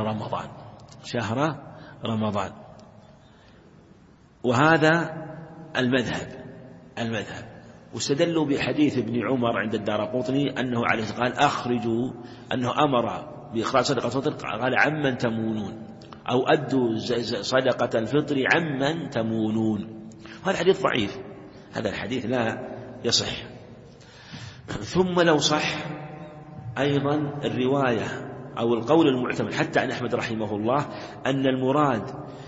رمضان. وهذا المذهب. واستدلوا بحديث ابن عمر عند الدارقطني أنه عليه قال أخرجوا، أنه أمر بإخراج صدقة الفطر قال عمن تمونون، أو أدوا صدقة الفطر عمن تمونون. هذا حديث ضعيف، هذا الحديث لا يصح. ثم لو صح أيضا الرواية أو القول المعتمد حتى عن أحمد رحمه الله أن المراد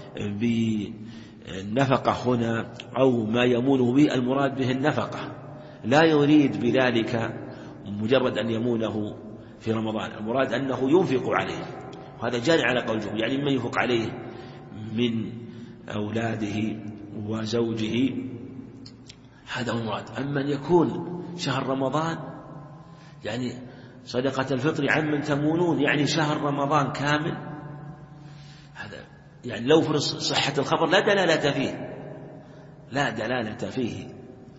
بالنفقة هنا أو ما يمونه به المراد به النفقة، لا يريد بذلك مجرد أن يمونه في رمضان، المراد أنه ينفق عليه، وهذا جاري على قول الجمهور، يعني من ينفق عليه من أولاده وزوجه، هذا هو المراد. أما أن يكون شهر رمضان يعني صدقة الفطر عمن تمونون يعني شهر رمضان كامل، هذا يعني لو فرض صحة الخبر لا دلالة فيه، لا دلالة فيه.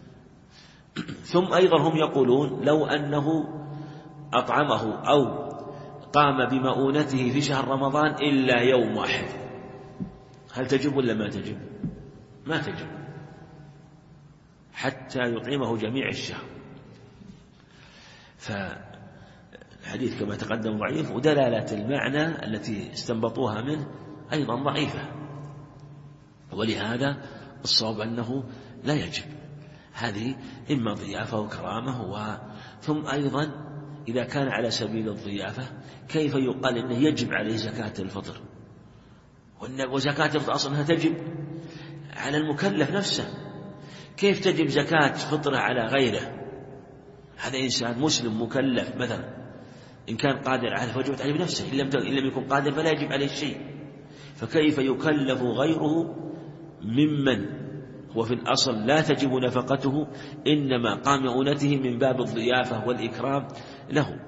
ثم أيضا هم يقولون لو أنه أطعمه أو قام بمؤونته في شهر رمضان إلا يوم واحد، هل تجب ولا ما تجب؟ ما تجب حتى يطعمه جميع الشهر. فالحديث كما تقدم ضعيف، ودلالة المعنى التي استنبطوها منه أيضا ضعيفة، ولهذا الصواب أنه لا يجب، هذه إما ضيافة وكرامة. ثم أيضا إذا كان على سبيل الضيافة كيف يقال إنه يجب عليه زكاة الفطر، وزكاة الفطر أصلا تجب على المكلف نفسه، كيف تجب زكاة فطره على غيره؟ هذا إنسان مسلم مكلف مثلا، إن كان قادر عليه فوجبت عليه بنفسه، إن لم يكن قادر فلا يجب عليه شيء، فكيف يكلف غيره ممن هو في الأصل لا تجب نفقته، إنما قام مؤونته من باب الضيافة والإكرام له.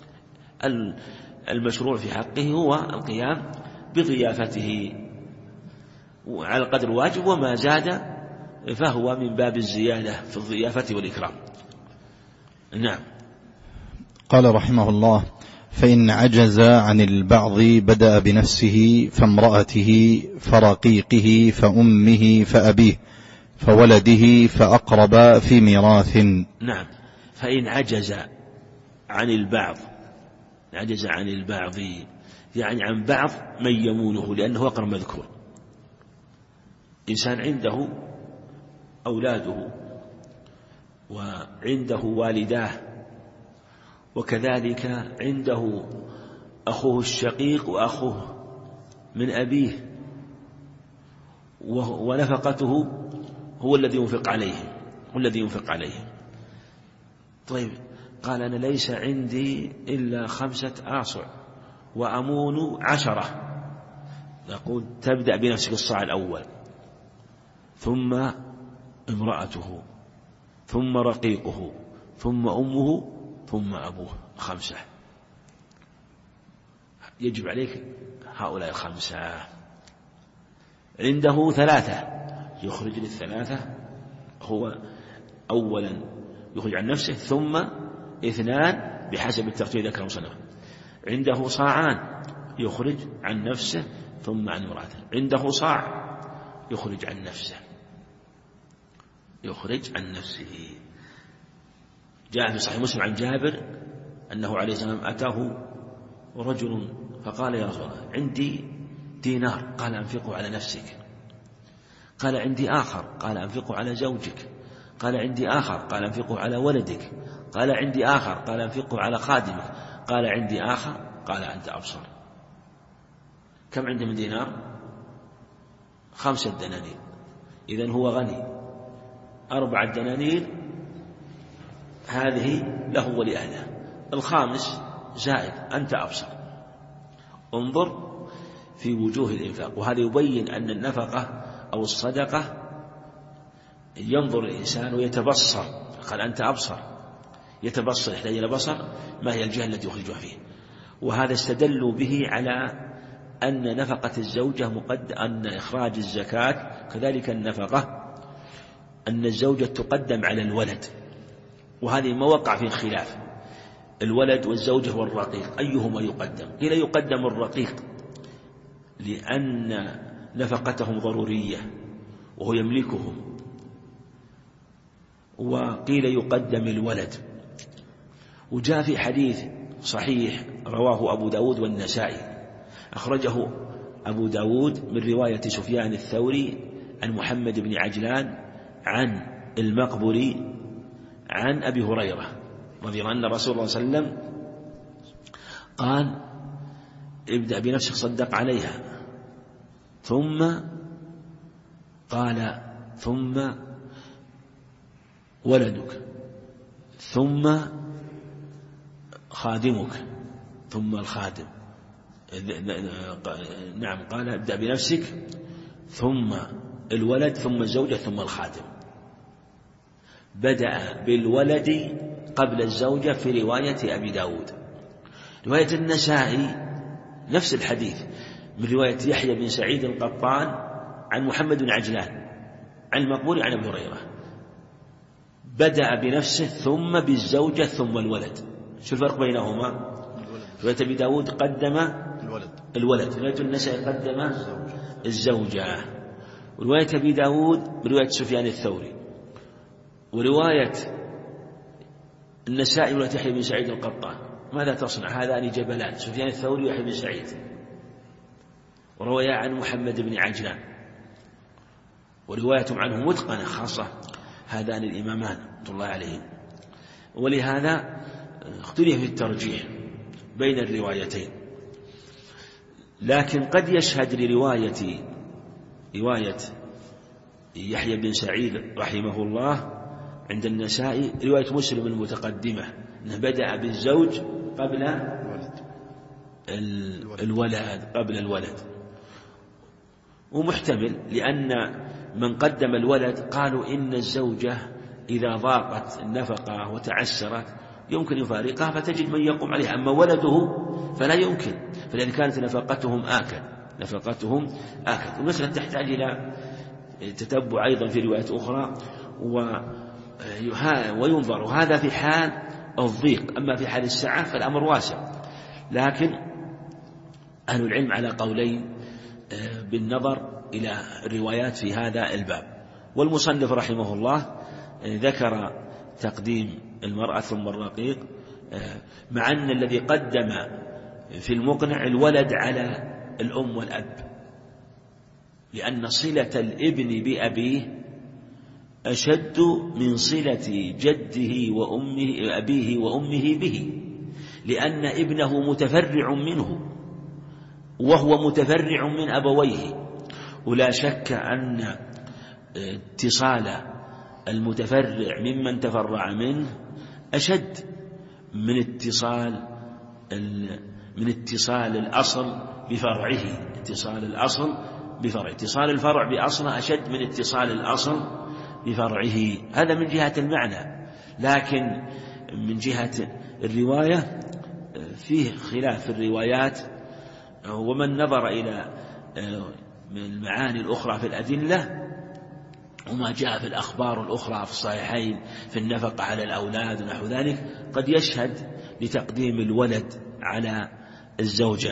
المشروع في حقه هو القيام بضيافته على قدر الواجب، وما زاد فهو من باب الزيادة في الضيافة والإكرام. نعم. قال رحمه الله: فإن عجز عن البعض بدأ بنفسه، فامرأته، فرقيقه، فأمه، فأبيه، فولده، فأقرب في ميراث. نعم. فإن عجز عن البعض، عجز عن البعض يعني عن بعض من يمونه، لأنه أقرب مذكور. إنسان عنده أولاده وعنده والداه، وكذلك عنده أخوه الشقيق وأخوه من أبيه، ونفقته هو الذي ينفق عليه. طيب قال: أنا ليس عندي إلا 5 آصع وأمون 10. نقول: تبدأ بنفسك الصاع الأول، ثم امرأته، ثم رقيقه، ثم أمه، ثم أبوه، 5. يجب عليك هؤلاء 5. عنده 3 يخرج لل3، هو أولا يخرج عن نفسه، ثم 2 بحسب الترتيب ذكر مصنف. عنده صاعان يخرج عن نفسه ثم عن امرأته. عنده صاع يخرج عن نفسه، جاء في صحيح مسلم عن جابر أنه عليه السلام أتاه رجل فقال: يا رسول الله، عندي دينار. قال: أنفقه على نفسك. قال: عندي آخر. قال: أنفقه على زوجك. قال: عندي آخر. قال: أنفقه على ولدك. قال: عندي آخر. قال: أنفقه على خادمك. قال: عندي آخر. قال: أنت أبصر. كم عنده من دينار؟ 5 دنانير، إذن هو غني. 4 دنانير هذه له ولأهله، 5 زائد، أنت أبصر. انظر في وجوه الإنفاق، وهذا يبين أن النفقة أو الصدقة ينظر الإنسان ويتبصر. قال: أنت أبصر، يتبصر، يحتاج إلى بصر ما هي الجهة التي يخرجها فيه. وهذا استدلوا به على أن نفقة الزوجة أن إخراج الزكاة كذلك النفقة، أن الزوجة تقدم على الولد، وهذه ما وقع فيه خلاف، الولد والزوجة والرقيق أيهما يقدم؟ قيل يقدم الرقيق لأن نفقتهم ضرورية وهو يملكهم، وقيل يقدم الولد. وجاء في حديث صحيح رواه أبو داود والنسائي، أخرجه أبو داود من رواية سفيان الثوري عن محمد بن عجلان عن المقبري عن أبي هريرة رضي الله عنه أن رسول الله صلى الله عليه وسلم قال: ابدأ بنفسك صدق عليها، ثم قال: ثم ولدك، ثم خادمك، ثم الخادم. نعم، قال: ابدأ بنفسك ثم الولد ثم الزوجة ثم الخادم. بدأ بالولد قبل الزوجة في رواية أبي داود. رواية النسائي نفس الحديث من رواية يحيى بن سعيد القطان عن محمد بن عجلان عن المقبول عن أبي هريرة، بدأ بنفسه ثم بالزوجة ثم الولد. شو الفرق بينهما؟ رواية أبي داود قدم الولد، رواية النسائي قدم الزوجة. ورواية أبي داود برواية سفيان الثوري، ورواية النسائي برواية يحيى بن سعيد القطان. ماذا تصنع؟ هذان جبلان، سفيان الثوري ويحيى بن سعيد، ورواية عن محمد بن عجلان، وروايتهم عنه متقنة خاصة هذان الإمامان رحمة الله عليهم. ولهذا اختلف في الترجيح بين الروايتين، لكن قد يشهد لرواية يحيى بن سعيد رحمه الله عند النسائي رواية مسلم المتقدمة أنه بدأ بالزوج قبل الولد، ومحتمل، لأن من قدم الولد قالوا إن الزوجة إذا ضاقت النفقة وتعسرت يمكن يفارقها فتجد من يقوم عليها، أما ولده فلا يمكن، فلذلك كانت نفقتهم آكد. والمسألة تحتاج إلى تتبع أيضا في روايات أخرى وينظر هذا في حال الضيق. أما في حال السعة فالأمر واسع، لكن أهل العلم على قولين بالنظر إلى الروايات في هذا الباب. والمصنف رحمه الله ذكر تقديم المرأة ثم الرقيق، مع أن الذي قدم في المقنع الولد على الأم والأب، لأن صلة الابن بأبيه أشد من صلة جده وأمه أبيه وأمه به، لأن ابنه متفرع منه وهو متفرع من أبويه. ولا شك أن اتصال المتفرع ممن تفرع منه أشد من اتصال الأصل بفرعه. اتصال الفرع بأصله أشد من اتصال الأصل بفرعه. هذا من جهة المعنى، لكن من جهة الرواية فيه خلاف في الروايات. ومن نظر إلى المعاني الأخرى في الأدلة وما جاء في الأخبار الأخرى في الصحيحين في النفقة على الأولاد ونحو ذلك قد يشهد لتقديم الولد على الزوجة.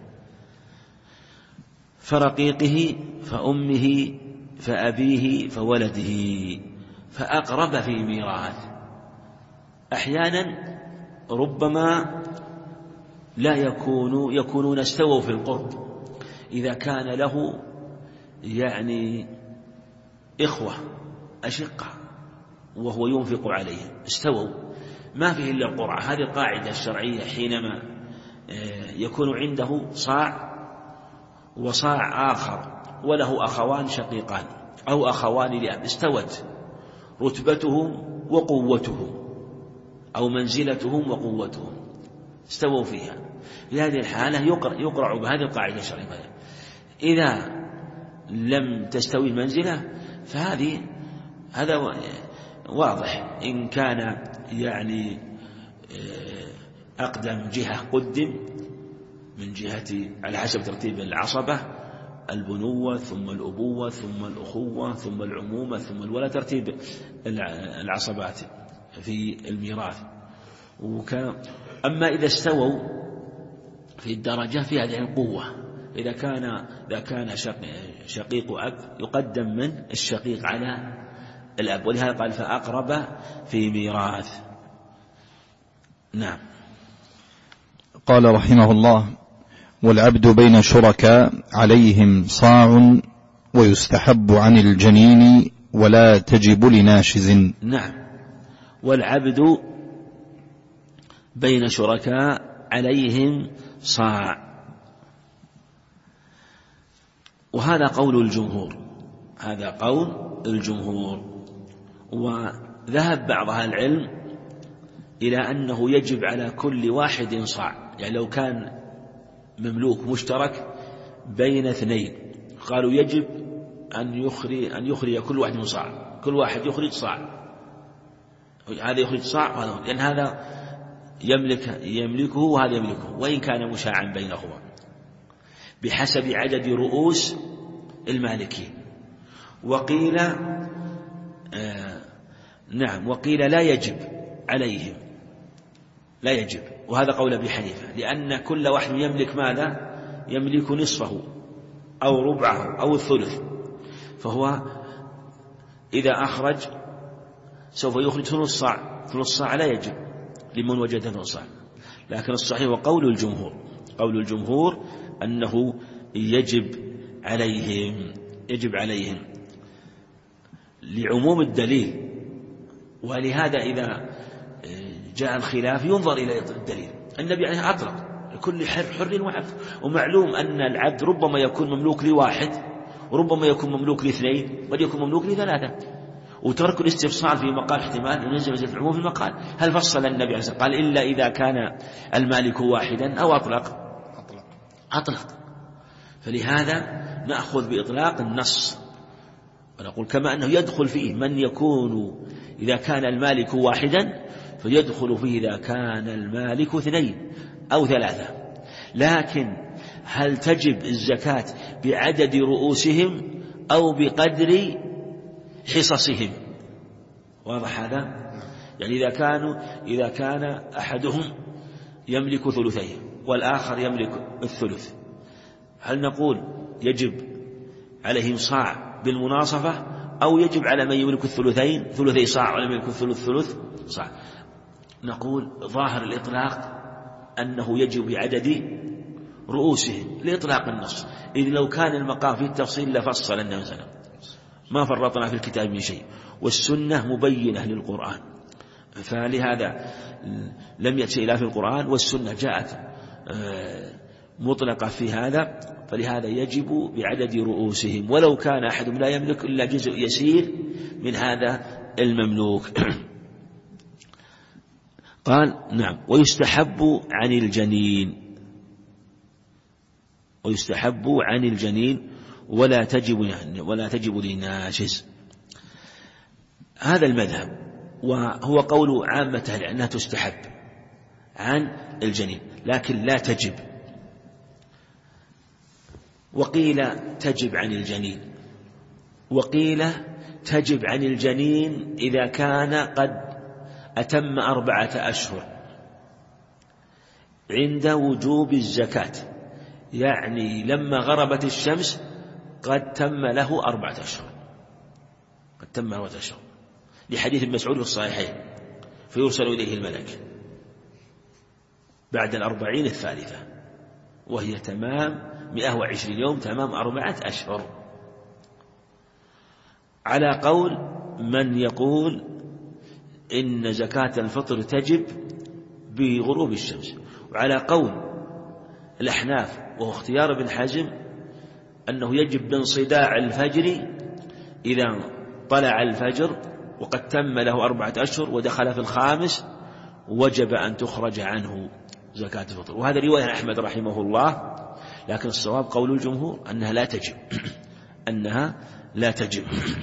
فرقيقه فأمه فأبيه فولده فأقرب في ميراث. أحيانا ربما لا يكونون استووا في القرب، إذا كان له يعني إخوة أشقة وهو ينفق عليهم استووا، ما فيه إلا القرعة. هذه القاعدة الشرعية، حينما يكون عنده صاع وصاع آخر وله أخوان شقيقان أو أخوان لأب، استوت رتبتهم وقوتهم أو منزلتهم وقوتهم، استووا فيها. في هذه الحالة يقرع بهذه القاعدة الشرعية. إذا لم تستوي المنزلة هذا واضح. إن كان يعني أقدم جهة قدم من جهة على حسب ترتيب العصبة، البنوة ثم الأبوة ثم الأخوة ثم العمومة ثم الولد، ترتيب العصبات في الميراث. أما إذا استووا في الدرجة في هذه القوة، إذا كان شقيق أب يقدم من الشقيق على الأب، ولهذا قال فأقرب في ميراث. نعم. قال رحمه الله: والعبد بين شركاء عليهم صاع ويستحب عن الجنين ولا تجب لناشز. نعم. والعبد بين شركاء عليهم صاع، وهذا قول الجمهور، هذا قول الجمهور. وذهب بعض أهل العلم إلى أنه يجب على كل واحد صاع، يعني لو كان مملوك مشترك بين اثنين قالوا يجب أن يخرج كل واحد من صاع، كل واحد يخرج صاع، هذا يخرج صاع، لأن هذا يملكه وهذا يملكه، وإن كان مشاعا بينهما بحسب عدد رؤوس المالكين. وقيل نعم، وقيل لا يجب عليهم، لا يجب، وهذا قول أبي حنيفة، لأن كل واحد يملك ماذا؟ يملك نصفه أو ربعه أو الثلث، فهو إذا أخرج سوف يخرج ثلث صاع، ثلث صاع لا يجب لمن وجد ثلث صاع. لكن الصحيح وقول الجمهور، قول الجمهور أنه يجب عليهم، يجب عليهم لعموم الدليل. ولهذا إذا جاء الخلاف ينظر إلى الدليل. النبي عليه أطلق لكل حر وعبد، ومعلوم أن العبد ربما يكون مملوك لواحد وربما يكون مملوك لاثنين قد يكون مملوك لثلاثة، وترك الاستفصال في مقال احتمال ينزل العموم في المقال. هل فصل النبي عليه الصلاة والسلام قال إلا إذا كان المالك واحدا أو أطلق؟ فلهذا نأخذ بإطلاق النص ونقول كما أنه يدخل فيه من يكون إذا كان المالك واحدا، فيدخل فيه إذا كان المالك اثنين أو ثلاثة. لكن هل تجب الزكاة بعدد رؤوسهم أو بقدر حصصهم؟ واضح هذا؟ يعني إذا كان أحدهم يملك ثلثيه والآخر يملك الثلث، هل نقول يجب عليهم صاع بالمناصفة أو يجب على من يملك الثلثين ثلثي صاع ولم يملك ثلث صاع؟ نقول ظاهر الإطلاق أنه يجب بعدد رؤوسهم لإطلاق النص، إذ لو كان المقام في التفصيل لفصل النبي صلى الله عليه وسلم، ما فرطنا في الكتاب من شيء، والسنة مبينة للقرآن، فلهذا لم يأتي إلا في القرآن، والسنة جاءت مطلقة في هذا، فلهذا يجب بعدد رؤوسهم ولو كان أحدهم لا يملك إلا جزء يسير من هذا المملوك. قال نعم. ويستحب عن الجنين ولا تجب للناشز. هذا المذهب وهو قول عامة أهل العلم أنها تستحب عن الجنين لكن لا تجب. وقيل تجب عن الجنين، وقيل تجب عن الجنين إذا كان قد أتم 4 أشهر عند وجوب الزكاة، يعني لما غربت الشمس قد تم له 4 أشهر، قد تم 4 أشهر، لحديث ابن مسعود في الصحيحين فيرسل إليه الملك بعد 40 الثالثة، وهي تمام 120 يوم، تمام 4 أشهر، على قول من يقول إن زكاة الفطر تجب بغروب الشمس، وعلى قول الأحناف وهو اختيار ابن حزم أنه يجب بانصداع الفجر إذا طلع الفجر وقد تم له 4 أشهر ودخل في الخامس وجب أن تخرج عنه زكاة الفطر. وهذا رواية أحمد رحمه الله، لكن الصواب قول الجمهور أنها لا تجب، أنها لا تجب.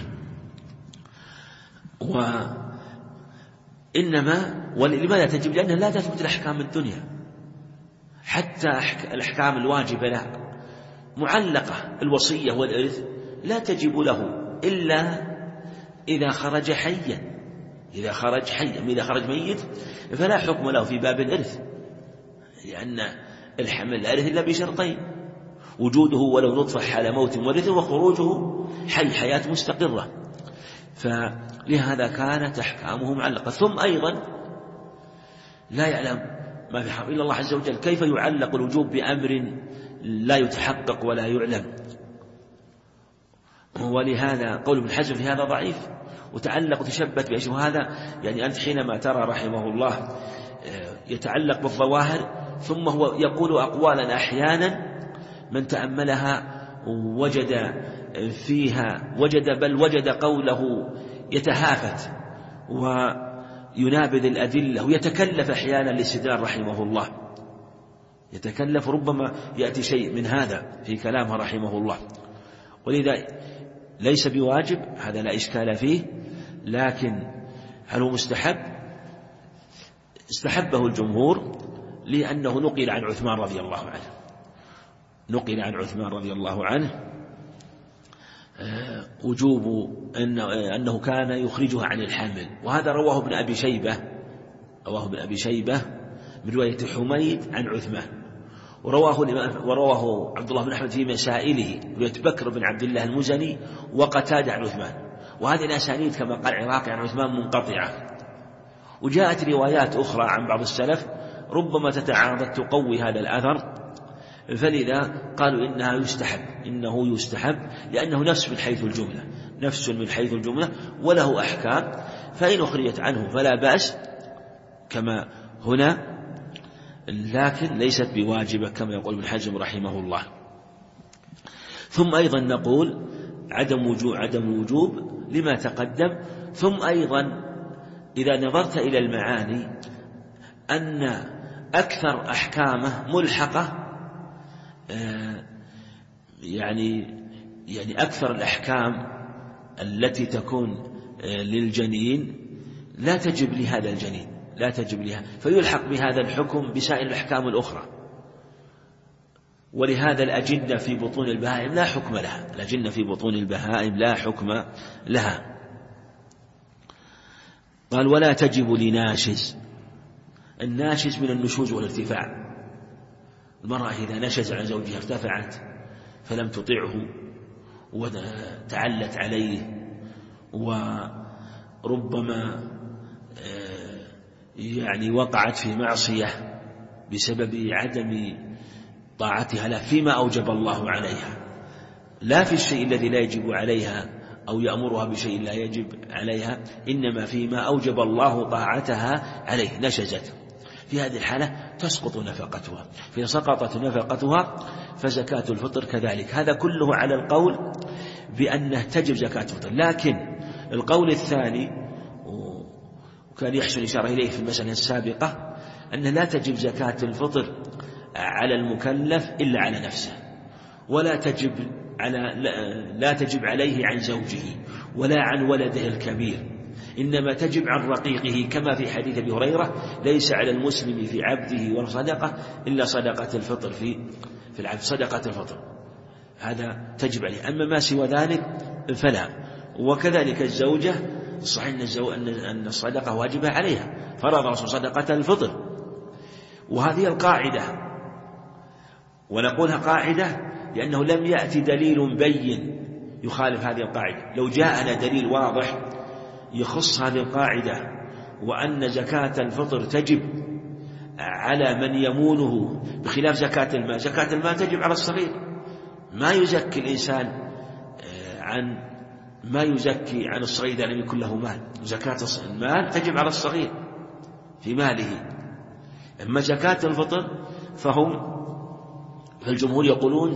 ولماذا تجب؟ لأنها لا تثبت الأحكام الدنيا، حتى الأحكام الواجبة لها معلقة، الوصية والإرث لا تجب له إلا إذا خرج حيا، إذا خرج ميت فلا حكم له في باب الإرث، لأن الحمل لا يرث إلا بشرطين: وجوده ولو نطفة حال موت ورث، وخروجه حياة مستقرة. فلهذا كانت أحكامه معلقة. ثم أيضا لا يعلم ما في حق إلا الله عز وجل، كيف يعلق الوجوب بأمر لا يتحقق ولا يعلم؟ ولهذا قول ابن حزم في هذا ضعيف، وتعلق وتشبت بأشياء. هذا يعني أنت حينما ترى رحمه الله يتعلق بالظواهر ثم هو يقول أقوالا أحيانا من تأملها وجد قوله يتهافت وينابذ الأدلة ويتكلف أحيانا الاستدلال رحمه الله، يتكلف، ربما يأتي شيء من هذا في كلامه رحمه الله. ولذا ليس بواجب، هذا لا إشكال فيه، لكن هل هو مستحب؟ استحبه الجمهور لأنه نقل عن عثمان رضي الله عنه وجوب أنه كان يخرجها عن الحامل. وهذا رواه ابن أبي شيبة من رواية حميد عن عثمان، ورواه عبد الله بن أحمد في مسائله رواية بكر بن عبد الله المزني وقتادة عن عثمان. وهذه الأسانيد كما قال العراقي عن عثمان منقطعة. وجاءت روايات أخرى عن بعض السلف ربما تتعارض تقوي هذا الأثر، فلذا قالوا إنه يستحب لأنه نفس من حيث الجملة وله أحكام، فإن أخرجت عنه فلا بأس كما هنا، لكن ليست بواجبة كما يقول ابن حزم رحمه الله. ثم أيضا نقول عدم وجوب لما تقدم. ثم أيضا إذا نظرت إلى المعاني أن أكثر أحكامه ملحقة، يعني أكثر الأحكام التي تكون للجنين لا تجب لهذا الجنين، فيلحق بهذا الحكم بسائر الأحكام الأخرى. ولهذا الأجنة في بطون البهائم لا حكم لها. قال ولا تجب لناشز. الناشز من النشوز والارتفاع. المرأة إذا نشز عن زوجها ارتفعت فلم تطيعه وتعلت عليه، وربما وقعت في معصية بسبب عدم طاعتها له فيما أوجب الله عليها، لا في الشيء الذي لا يجب عليها أو يأمرها بشيء لا يجب عليها، إنما فيما أوجب الله طاعتها عليه نشزت. في هذه الحالة تسقط نفقتها، فإذا سقطت نفقتها فزكاة الفطر كذلك. هذا كله على القول بأنه تجب زكاة الفطر. لكن القول الثاني، وكان يحسن إشارة إليه في المسألة السابقة، أن لا تجب زكاة الفطر على المكلف إلا على نفسه، لا تجب عليه عن زوجه ولا عن ولده الكبير، إنما تجب عن رقيقه، كما في حديث أبي هريرة ليس على المسلم في عبده ولا صدقة إلا صدقة الفطر في العبد، صدقة الفطر هذا تجب عليه. أما ما سوى ذلك فلا. وكذلك الزوجة صحيح أن الصدقة واجبة عليها، فرض رسول صدقة الفطر، وهذه القاعدة، ونقولها قاعدة لأنه لم يأتي دليل بين يخالف هذه القاعدة. لو جاءنا دليل واضح يخص هذه القاعدة وأن زكاة الفطر تجب على من يمونه بخلاف زكاة المال. زكاة المال تجب على الصغير، ما يزكي الإنسان ما يزكي عن الصغير إذا لم يكن له مال. زكاة المال تجب على الصغير في ماله. أما زكاة الفطر فالجمهور يقولون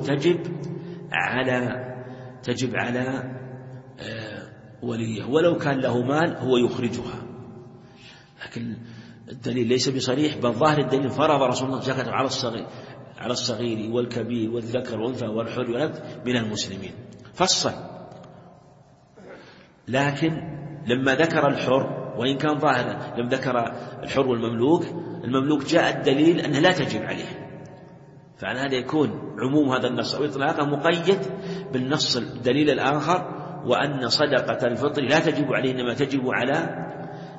تجب على وليه، ولو كان له مال هو يخرجها. لكن الدليل ليس بصريح، بل ظاهر الدليل فرض رسول الله زكاة على الصغير والكبير والذكر والأنثى والحر والعبد من المسلمين، فصل. لكن لما ذكر الحر، وإن كان ظاهرا لم ذكر الحر والمملوك جاء الدليل أنها لا تجب عليه، فعلى هذا يكون عموم هذا النص أو إطلاقه مقيد بالنص الدليل الآخر، وأن صدقة الفطر لا تجب عليه إنما تجب على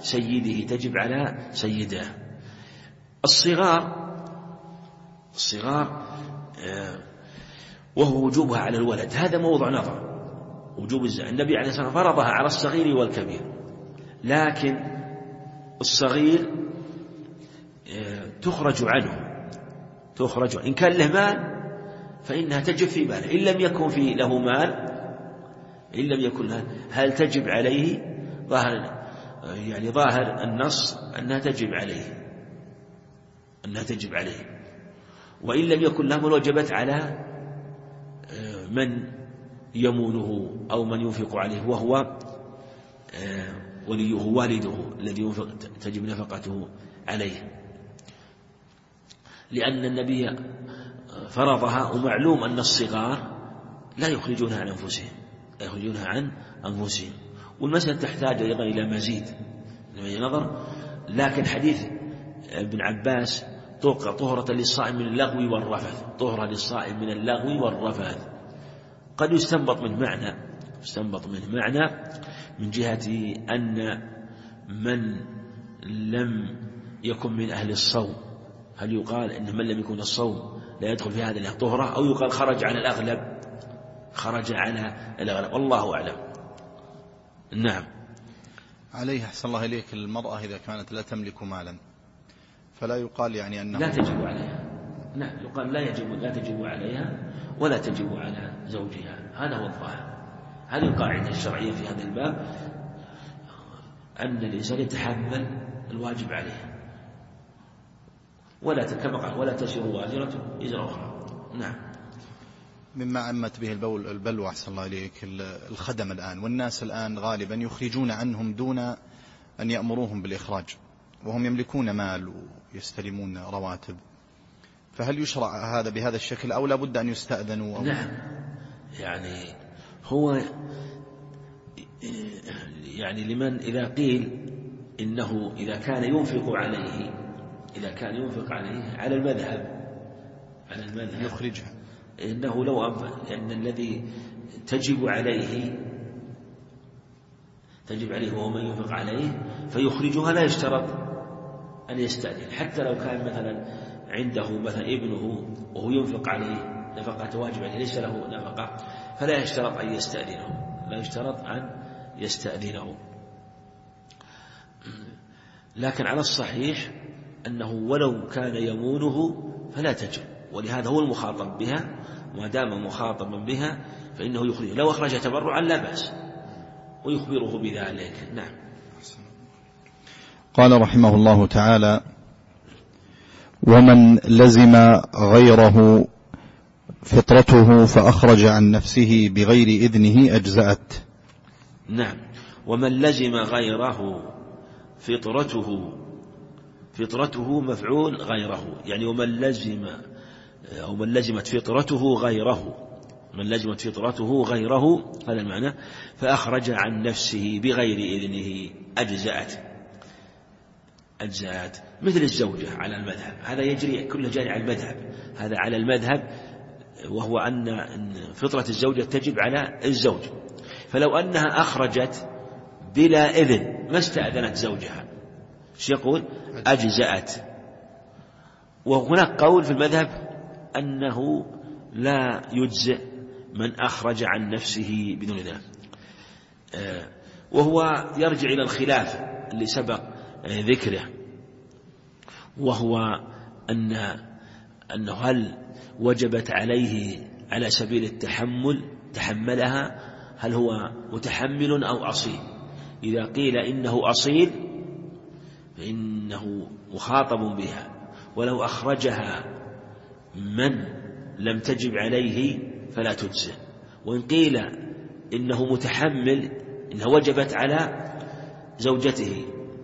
سيده. الصغار وهو وجوبها على الولد، هذا موضع نظر، وجوب الزكاة النبي عليه الصلاة والسلام فرضها على الصغير والكبير، لكن الصغير تخرج عنه إن كان له مال فإنها تجب في ماله، إن لم يكن في له مال هل تجب عليه؟ ظاهر النص أنها تجب عليه، وإن لم يكن له مال وجبت على من يمونه أو من ينفق عليه وهو وليه والده الذي تجب نفقته عليه، لأن النبي فرضها، ومعلوم أن الصغار لا يخرجونها عن أنفسهم، والمسألة تحتاج أيضا إلى مزيد نظر. لكن حديث ابن عباس طهرة للصائم من اللغو والرفث قد يستنبط من معنى من جهة أن من لم يكن من أهل الصوم، هل يقال إن من لم يكن الصوم لا يدخل في هذه الطهرة، أو يقال خرج على الأغلب والله أعلم. نعم. عليه أحسن الله إليك، المرأة إذا كانت لا تملك مالا فلا يقال يعني أنه لا تجب عليها، نعم يقال لا تجب عليها ولا تجب على زوجها، هذا هو الظاهر. هذه القاعدة الشرعية في هذا الباب، أن الإنسان يتحمل الواجب عليه ولا تسير وازرة وزر أخرى. نعم. مما عمت به البلوى أحسن الله إليك الخدم الآن، والناس الآن غالبا يخرجون عنهم دون أن يأمروهم بالإخراج، وهم يملكون مال ويستلمون رواتب، فهل يشرع هذا بهذا الشكل أو لا بد أن يستأذنوا؟ نعم، هو لمن إذا قيل إنه إذا كان ينفق عليه على المذهب يخرجها، إنه لو أن الذي تجب عليه وهو من ينفق عليه فيخرجها لا يشترط أن يستأذن، حتى لو كان مثلا عنده مثلا ابنه وهو ينفق عليه نفقة واجب عليه ليس له نفقة، فلا يشترط أن يستأذنه. لكن على الصحيح أنه ولو كان يمونه فلا تجب، ولهذا هو المخاطب بها، وما دام مخاطبا بها فإنه يخرج، لو أخرج تبرعا لا بأس ويخبره بذلك. نعم. قال رحمه الله تعالى: ومن لزم غيره فطرته فأخرج عن نفسه بغير إذنه أجزأت. نعم. ومن لزم غيره فطرته مفعول غيره، يعني ومن لزمت فطرته غيره هذا المعنى، فأخرج عن نفسه بغير إذنه أجزأت مثل الزوجة على المذهب، هذا يجري كله جاري على المذهب، هذا على المذهب، وهو أن فطرة الزوجة تجب على الزوج، فلو أنها أخرجت بلا إذن ما استأذنت زوجها يقول أجزأت. وهناك قول في المذهب أنه لا يجزئ من أخرج عن نفسه بدون إذن، وهو يرجع إلى الخلاف اللي سبق ذكره، وهو أنه هل وجبت عليه على سبيل التحمل تحملها، هل هو متحمل أو أصيل؟ إذا قيل إنه أصيل فإنه مخاطب بها، ولو أخرجها من لم تجب عليه فلا تجزئ. وإن قيل إنه متحمل إنها وجبت على زوجته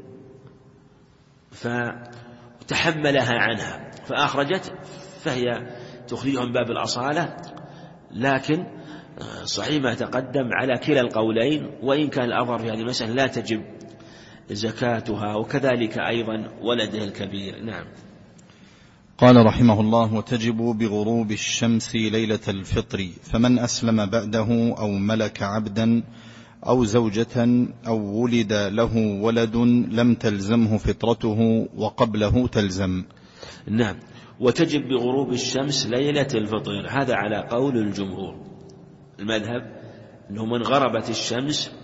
فتحملها عنها فأخرجت فهي تخرجها من باب الأصالة، لكن صحيح ما تقدم على كلا القولين، وإن كان الأظهر في هذه المسألة لا تجب زكاتها، وكذلك أيضا ولده الكبير. نعم. قال رحمه الله: وتجب بغروب الشمس ليلة الفطر، فمن أسلم بعده أو ملك عبدا أو زوجة أو ولد له ولد لم تلزمه فطرته وقبله تلزم. نعم. وتجب بغروب الشمس ليلة الفطر، هذا على قول الجمهور. المذهب أنه من غربت الشمس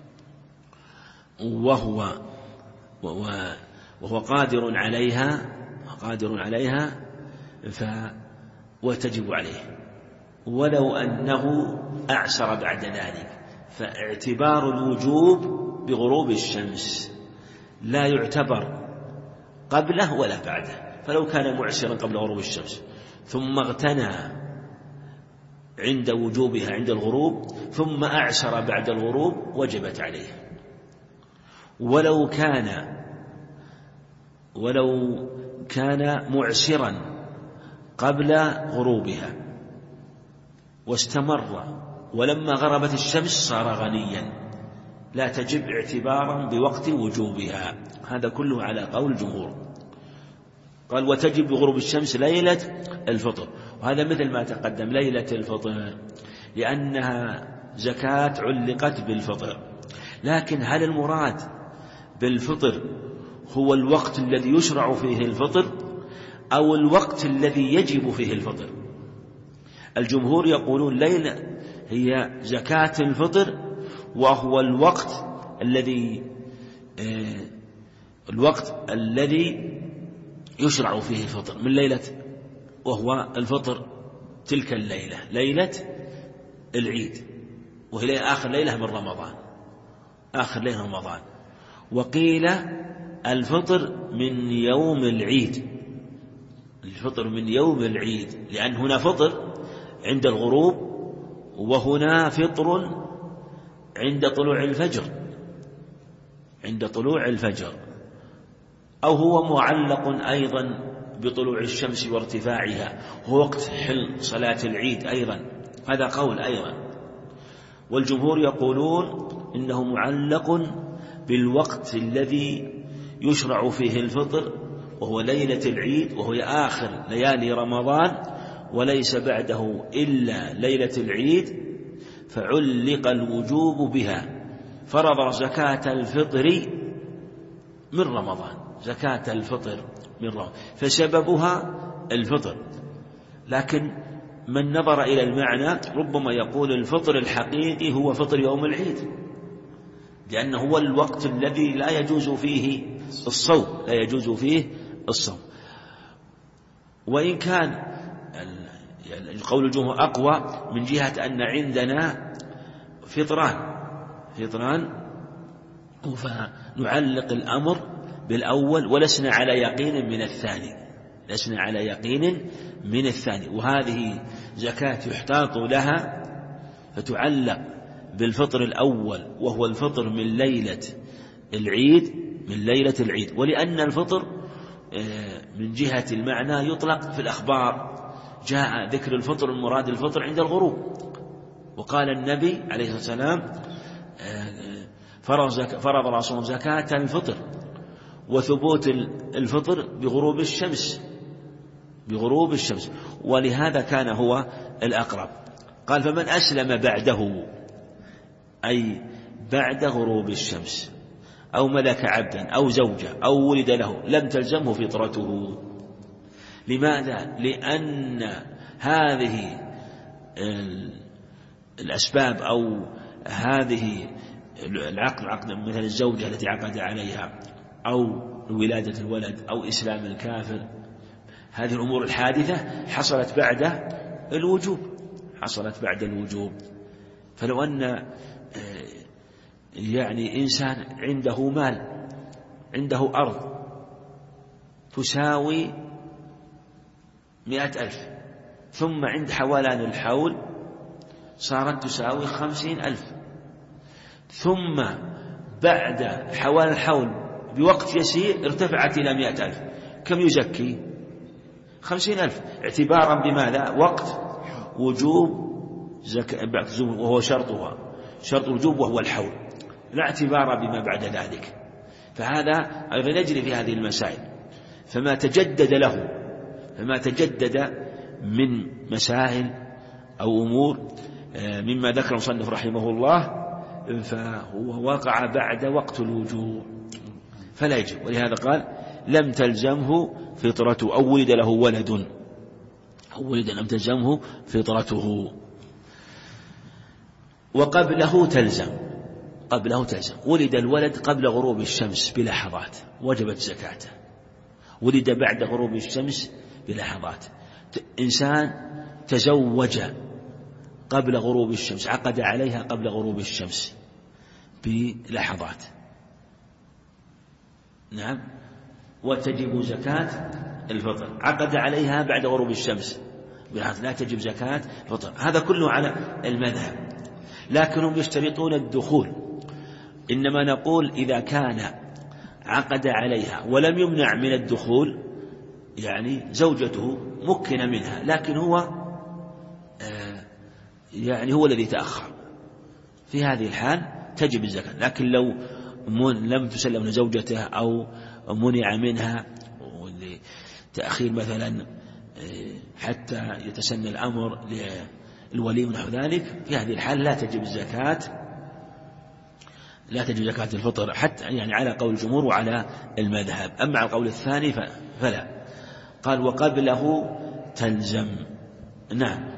وهو قادر عليها وتجب عليه، ولو أنه أعسر بعد ذلك، فاعتبار الوجوب بغروب الشمس لا يعتبر قبله ولا بعده. فلو كان معسرا قبل غروب الشمس ثم اغتنى عند وجوبها عند الغروب ثم أعسر بعد الغروب وجبت عليه. ولو كان معسرا قبل غروبها واستمر ولما غربت الشمس صار غنيا، لا تجب اعتبارا بوقت وجوبها. هذا كله على قول الجمهور. قال وتجب بغروب الشمس ليلة الفطر، وهذا مثل ما تقدم ليلة الفطر لأنها زكاة علقت بالفطر. لكن هل المراد بالفطر هو الوقت الذي يشرع فيه الفطر أو الوقت الذي يجب فيه الفطر؟ الجمهور يقولون ليلة هي زكاة الفطر، وهو الوقت الذي يشرع فيه الفطر من ليلة، وهو الفطر تلك الليلة ليلة العيد، وهي آخر ليلة من رمضان، آخر ليلة رمضان. وقيل الفطر من يوم العيد، الفطر من يوم العيد، لأن هنا فطر عند الغروب وهنا فطر عند طلوع الفجر، عند طلوع الفجر، أو هو معلق أيضا بطلوع الشمس وارتفاعها، هو وقت حل صلاة العيد أيضا، هذا قول أيضا. والجمهور يقولون إنه معلق بالوقت الذي يشرع فيه الفطر، وهو ليلة العيد، وهو آخر ليالي رمضان، وليس بعده إلا ليلة العيد، فعلق الوجوب بها. فرض زكاة الفطر من رمضان، زكاة الفطر من رمضان، فسببها الفطر. لكن من نظر إلى المعنى ربما يقول الفطر الحقيقي هو فطر يوم العيد، لأنه هو الوقت الذي لا يجوز فيه الصوم، لا يجوز فيه الصوم. وإن كان القول الجمهور أقوى من جهة أن عندنا فطران فنعلق الأمر بالأول ولسنا على يقين من الثاني، لسنا على يقين من الثاني. وهذه زكاة يحتاط لها فتعلق بالفطر الأول، وهو الفطر من ليلة العيد، من ليلة العيد. ولأن الفطر من جهة المعنى يطلق في الأخبار، جاء ذكر الفطر المراد الفطر عند الغروب، وقال النبي عليه الصلاة والسلام فرض رسول زكاة الفطر، وثبوت الفطر بغروب الشمس، ولهذا كان هو الأقرب. قال فمن أسلم بعده، أي بعد غروب الشمس، أو ملك عبدا أو زوجة أو ولد له، لم تلزمه فطرته. لماذا؟ لأن هذه الأسباب أو هذه العقد مثل الزوجة التي عقد عليها، أو ولادة الولد، أو إسلام الكافر، هذه الأمور الحادثة حصلت بعد الوجوب. فلو أن يعني إنسان عنده مال، عنده أرض تساوي 100,000، ثم عند حولان الحول صارت تساوي 50,000، ثم بعد حوال الحول بوقت يسير ارتفعت إلى 100,000، كم يزكي؟ 50,000، اعتبارا بماذا؟ وقت وجوب زكاة، وهو شرطها، شرط الوجوب وهو الحول، لا اعتبار بما بعد ذلك. فهذا أيضا يجري في هذه المسائل. فما تجدد من مسائل أو أمور مما ذكر المصنف رحمه الله فهو وقع بعد وقت الوجوب فلا يجب. ولهذا قال لم تلزمه فطرته، أو ولد له ولد، أو ولد لم تلزمه فطرته. وقبله تلزم. ولد الولد قبل غروب الشمس بلحظات وجبت زكاته، ولد بعد غروب الشمس بلحظات. إنسان تزوج قبل غروب الشمس، عقد عليها قبل غروب الشمس بلحظات، نعم، وتجب زكاة الفطر. عقد عليها بعد غروب الشمس لا تجب زكاة الفطر. هذا كله على المذهب، لكنهم يشترطون الدخول. إنما نقول إذا كان عقد عليها ولم يمنع من الدخول، يعني زوجته مكن منها، لكن هو يعني هو الذي تأخر، في هذه الحال تجب الزكاة. لكن لو لم تسلم زوجته أو منع منها تأخير مثلا حتى يتسنى الأمر للولي ونحو ذلك، في هذه الحال لا تجب زكاة الفطر، حتى يعني على قول الجمهور وعلى المذهب. أما على القول الثاني فلا. قال وقبله تلزم. نعم.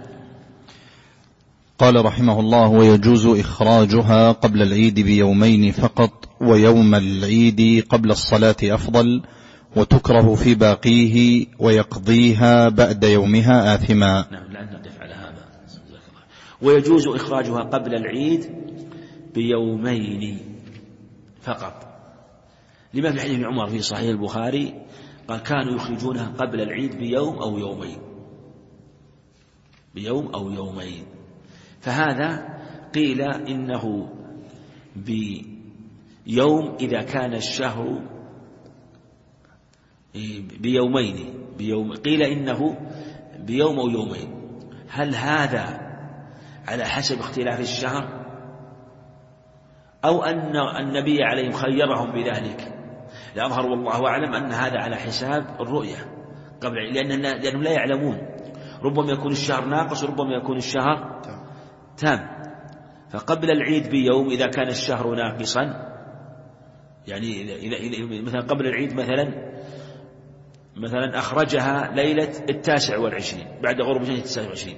قال رحمه الله: ويجوز إخراجها قبل العيد بيومين فقط، ويوم العيد قبل الصلاة أفضل، وتكره في باقيه، ويقضيها بعد يومها آثما. نعم، لا نقف على هذا. ويجوز إخراجها قبل العيد بيومين فقط، لما في حديث ابن عمر في صحيح البخاري قال كانوا يخرجونها قبل العيد بيوم أو يومين. فهذا قيل إنه بيوم إذا كان الشهر بيومين، قيل إنه بيوم أو يومين. هل هذا على حسب اختلاف الشهر، أو أن النبي عليهم خيرهم بذلك؟ الأظهر والله أعلم أن هذا على حساب الرؤية قبل، لأنهم لا يعلمون، ربما يكون الشهر ناقص وربما يكون الشهر تام. فقبل العيد بيوم إذا كان الشهر ناقصا، يعني إذا مثلا قبل العيد مثلا أخرجها ليلة 29 بعد غروب الشمس 29،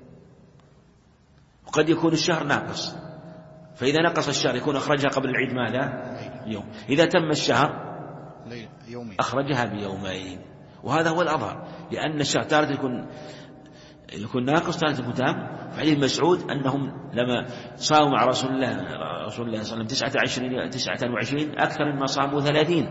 وقد يكون الشهر ناقص، فإذا نقص الشهر يكون أخرجها قبل العيد ماذا؟ يوم. إذا تم الشهر أخرجها بيومين، وهذا هو الأظهر، لأن الشهر تارة يكون ناقص، تارة يكون تام. في حديث مسعود أنهم لما صاموا مع رسول الله صلى الله عليه وسلم 29 أكثر مما صاموا 30،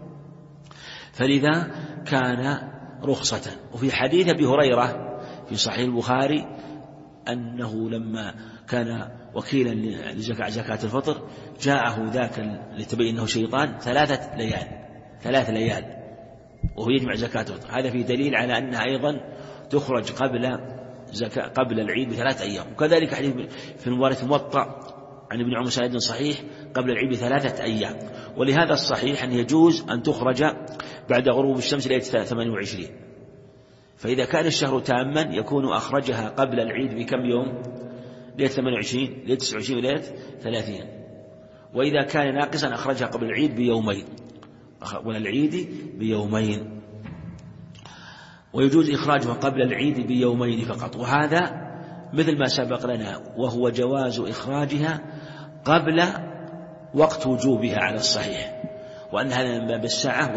فلذا كان رخصة. وفي حديث أبي هريرة في صحيح البخاري أنه لما كان وكيلا لزكاة الفطر جاءه ذاك لتبين أنه شيطان 3 ليال وهو يجمع زكاة الفطر. هذا فيه دليل على أنها أيضا تخرج قبل العيد ب3 أيام. وكذلك حديث في المبارك الموطأ عن ابن عمر سند صحيح قبل العيد ب3 أيام. ولهذا الصحيح أن يجوز أن تخرج بعد غروب الشمس ليلة 28. فإذا كان الشهر تاما يكون أخرجها قبل العيد بكم يوم؟ ليلة 28 ليلة 29 وليلة 30. وإذا كان ناقصا أخرجها قبل العيد بيومين، والعيد بيومين. ويجوز إخراجها قبل العيد بيومين فقط، وهذا مثل ما سبق لنا، وهو جواز إخراجها قبل وقت وجوبها على الصحيح، وأن هذا من باب السعة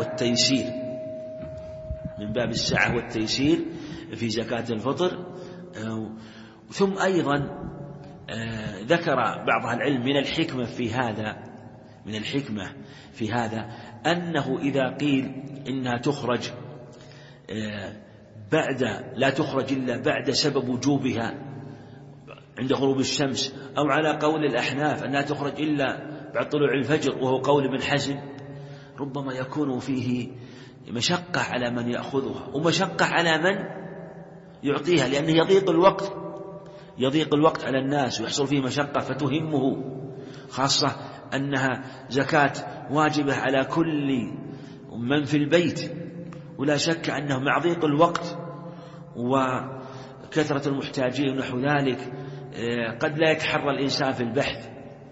والتيسير في زكاة الفطر. ثم أيضا ذكر بعض العلم من الحكمة في هذا أنه إذا قيل إنها تخرج لا تخرج إلا بعد سبب وجوبها عند غروب الشمس، أو على قول الأحناف أنها تخرج إلا بعد طلوع الفجر وهو قول ابن حزم، ربما يكون فيه مشقة على من يأخذها ومشقة على من يعطيها، لأنه يضيق الوقت على الناس ويحصل فيه مشقة فتهمه، خاصة أنها زكاة واجبة على كل من في البيت، ولا شك أنه مع ضيق الوقت وكثرة المحتاجين ونحو ذلك قد لا يتحرى الإنسان في البحث،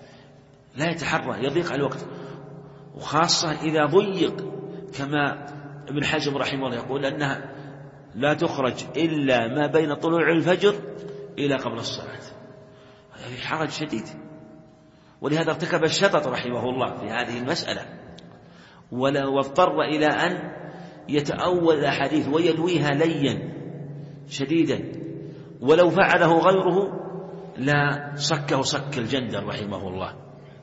يضيق الوقت، وخاصة إذا ضيق كما ابن حزم رحمه الله يقول أنها لا تخرج إلا ما بين طلوع الفجر إلى قبل الصلاة. في حرج شديد، ولهذا ارتكب الشطط رحمه الله في هذه المسألة، واضطر إلى أن يتأول الأحاديث ويلويها ليا شديدا، ولو فعله غيره لا صكه صك الجندل رحمه الله.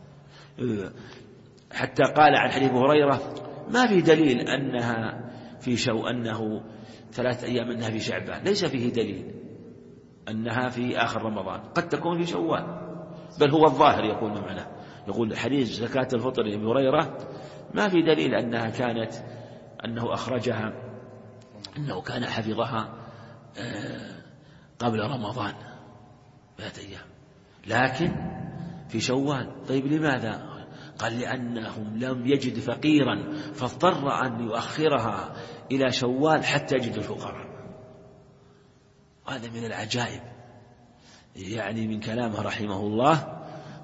حتى قال عن حديث هريرة: ما في دليل أنها أنه 3 أيام أنها في شعبان، ليس فيه دليل أنها في آخر رمضان، قد تكون في شوال، بل هو الظاهر يقول معناه، يقول حديث زكاة الفطر لأبي هريرة ما في دليل أنه أخرجها، أنه كان حفظها قبل رمضان 3 أيام، لكن في شوال. طيب لماذا؟ قال: لأنهم لم يجد فقيرا فاضطر أن يؤخرها إلى شوال حتى يجد الفقراء. هذا من العجائب يعني من كلامه رحمه الله.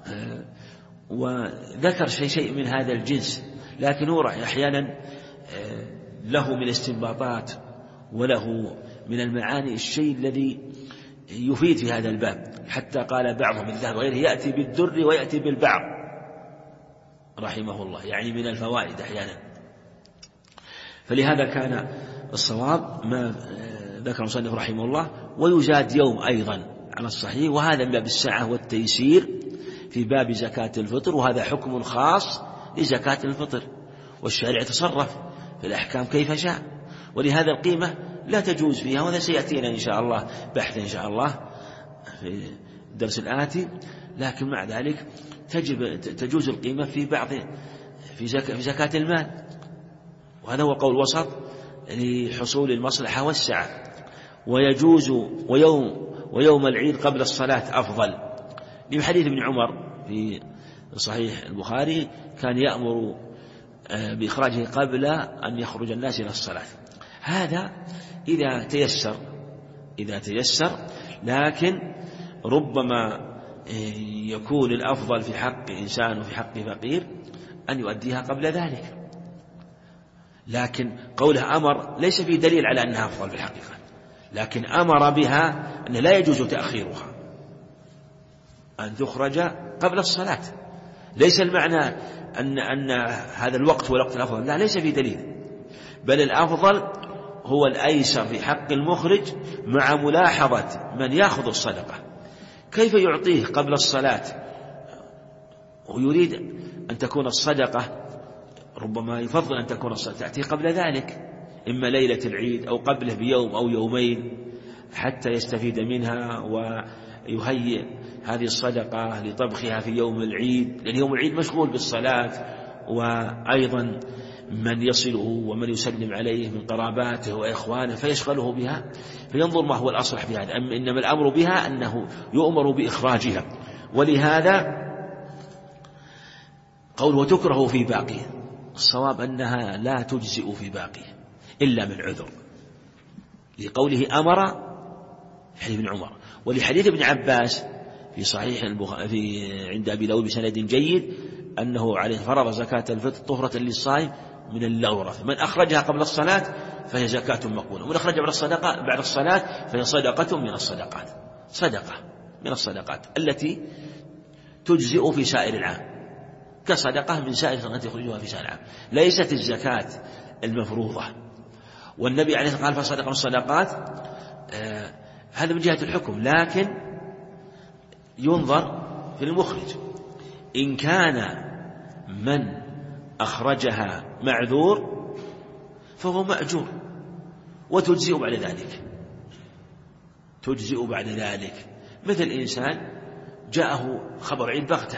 وذكر شيء من هذا الجنس، لكن هو أحيانا له من الاستنباطات وله من المعاني الشيء الذي يفيد في هذا الباب، حتى قال بعضهم الذهب وغيره يأتي بالدر ويأتي بالبعض رحمه الله، يعني من الفوائد أحيانا. فلهذا كان الصواب ما ذكر المصنف رحمه الله، ويزاد يوم أيضا على الصحيح، وهذا من باب السعة والتيسير في باب زكاة الفطر، وهذا حكم خاص لزكاة الفطر، والشارع يتصرف في الأحكام كيف شاء، ولهذا القيمة لا تجوز فيها، وهذا سيأتينا إن شاء الله بحث إن شاء الله في الدرس الآتي. لكن مع ذلك تجوز القيمة في بعض في زكاة المال، وهذا هو قول وسط لحصول المصلحة والسعة. ويجوز ويوم العيد قبل الصلاة أفضل، لحديث ابن عمر في صحيح البخاري كان يأمر بإخراجه قبل أن يخرج الناس إلى الصلاة. هذا إذا تيسر، لكن ربما يكون الأفضل في حق إنسان وفي حق فقير أن يؤديها قبل ذلك. لكن قوله أمر ليس فيه دليل على أنها أفضل في الحقيقة، لكن أمر بها أن لا يجوز تأخيرها، أن تخرج قبل الصلاة. ليس المعنى أن هذا الوقت هو الوقت الأفضل، لا، ليس فيه دليل، بل الأفضل هو الأيسر في حق المخرج، مع ملاحظة من يأخذ الصدقة كيف يعطيه قبل الصلاة، ويريد أن تكون الصدقة، ربما يفضل أن تكون الصدقة تأتي قبل ذلك، إما ليلة العيد أو قبله بيوم أو يومين، حتى يستفيد منها ويهيئ هذه الصدقة لطبخها في يوم العيد، لأن يوم العيد مشغول بالصلاة، وأيضا من يصله ومن يسلم عليه من قراباته وإخوانه فيشغله بها، فينظر ما هو الأصلح في هذا. إنما الأمر بها أنه يؤمر بإخراجها، ولهذا قوله تكره في باقيه، الصواب أنها لا تجزئ في باقيه إلا من عذر، لقوله أمر حديث ابن عمر، ولحديث ابن عباس في صحيح عند أبي داود بسند جيد أنه عليه فرض زكاة الفطر طهرة للصائم من اللورة، من أخرجها قبل الصلاة فهي زكاة مقبولة، ومن أخرجها بعد الصلاة فهي صدقة من الصدقات، صدقة من الصدقات التي تجزئ في سائر العام، كصدقة من سائر التي يخرجها في سائر العام، ليست الزكاة المفروضة. والنبي عليه الصلاة والسلام قال فصدق من الصدقات، هذا من جهة الحكم، لكن ينظر في المخرج، إن كان من أخرجها معذور فهو مأجور، وتجزئ بعد ذلك، تجزئ بعد ذلك، مثل إنسان جاءه خبر عيد بغتة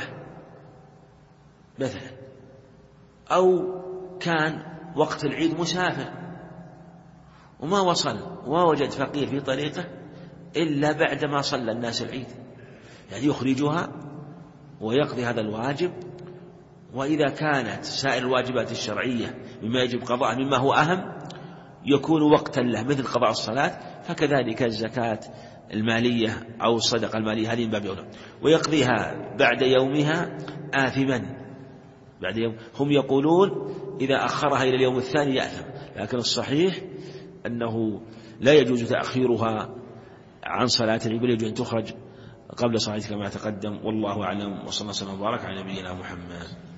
مثلا، أو كان وقت العيد مسافر وما وصل ووجد فقير في طريقه إلا بعدما صلى الناس العيد، يعني يخرجها ويقضي هذا الواجب. وإذا كانت سائر الواجبات الشرعية مما يجب قضاء مما هو أهم يكون وقتا له مثل قضاء الصلاة، فكذلك الزكاة المالية أو الصدقة المالية هذه من باب أولى، ويقضيها بعد يومها آثما بعد يوم. هم يقولون إذا أخرها إلى اليوم الثاني يأثم، لكن الصحيح أنه لا يجوز تأخيرها عن صلاة العيد، بل يجوز أن تخرج قبل صلاة كما تقدم. والله أعلم، وصلى الله وسلم وبارك على نبينا محمد.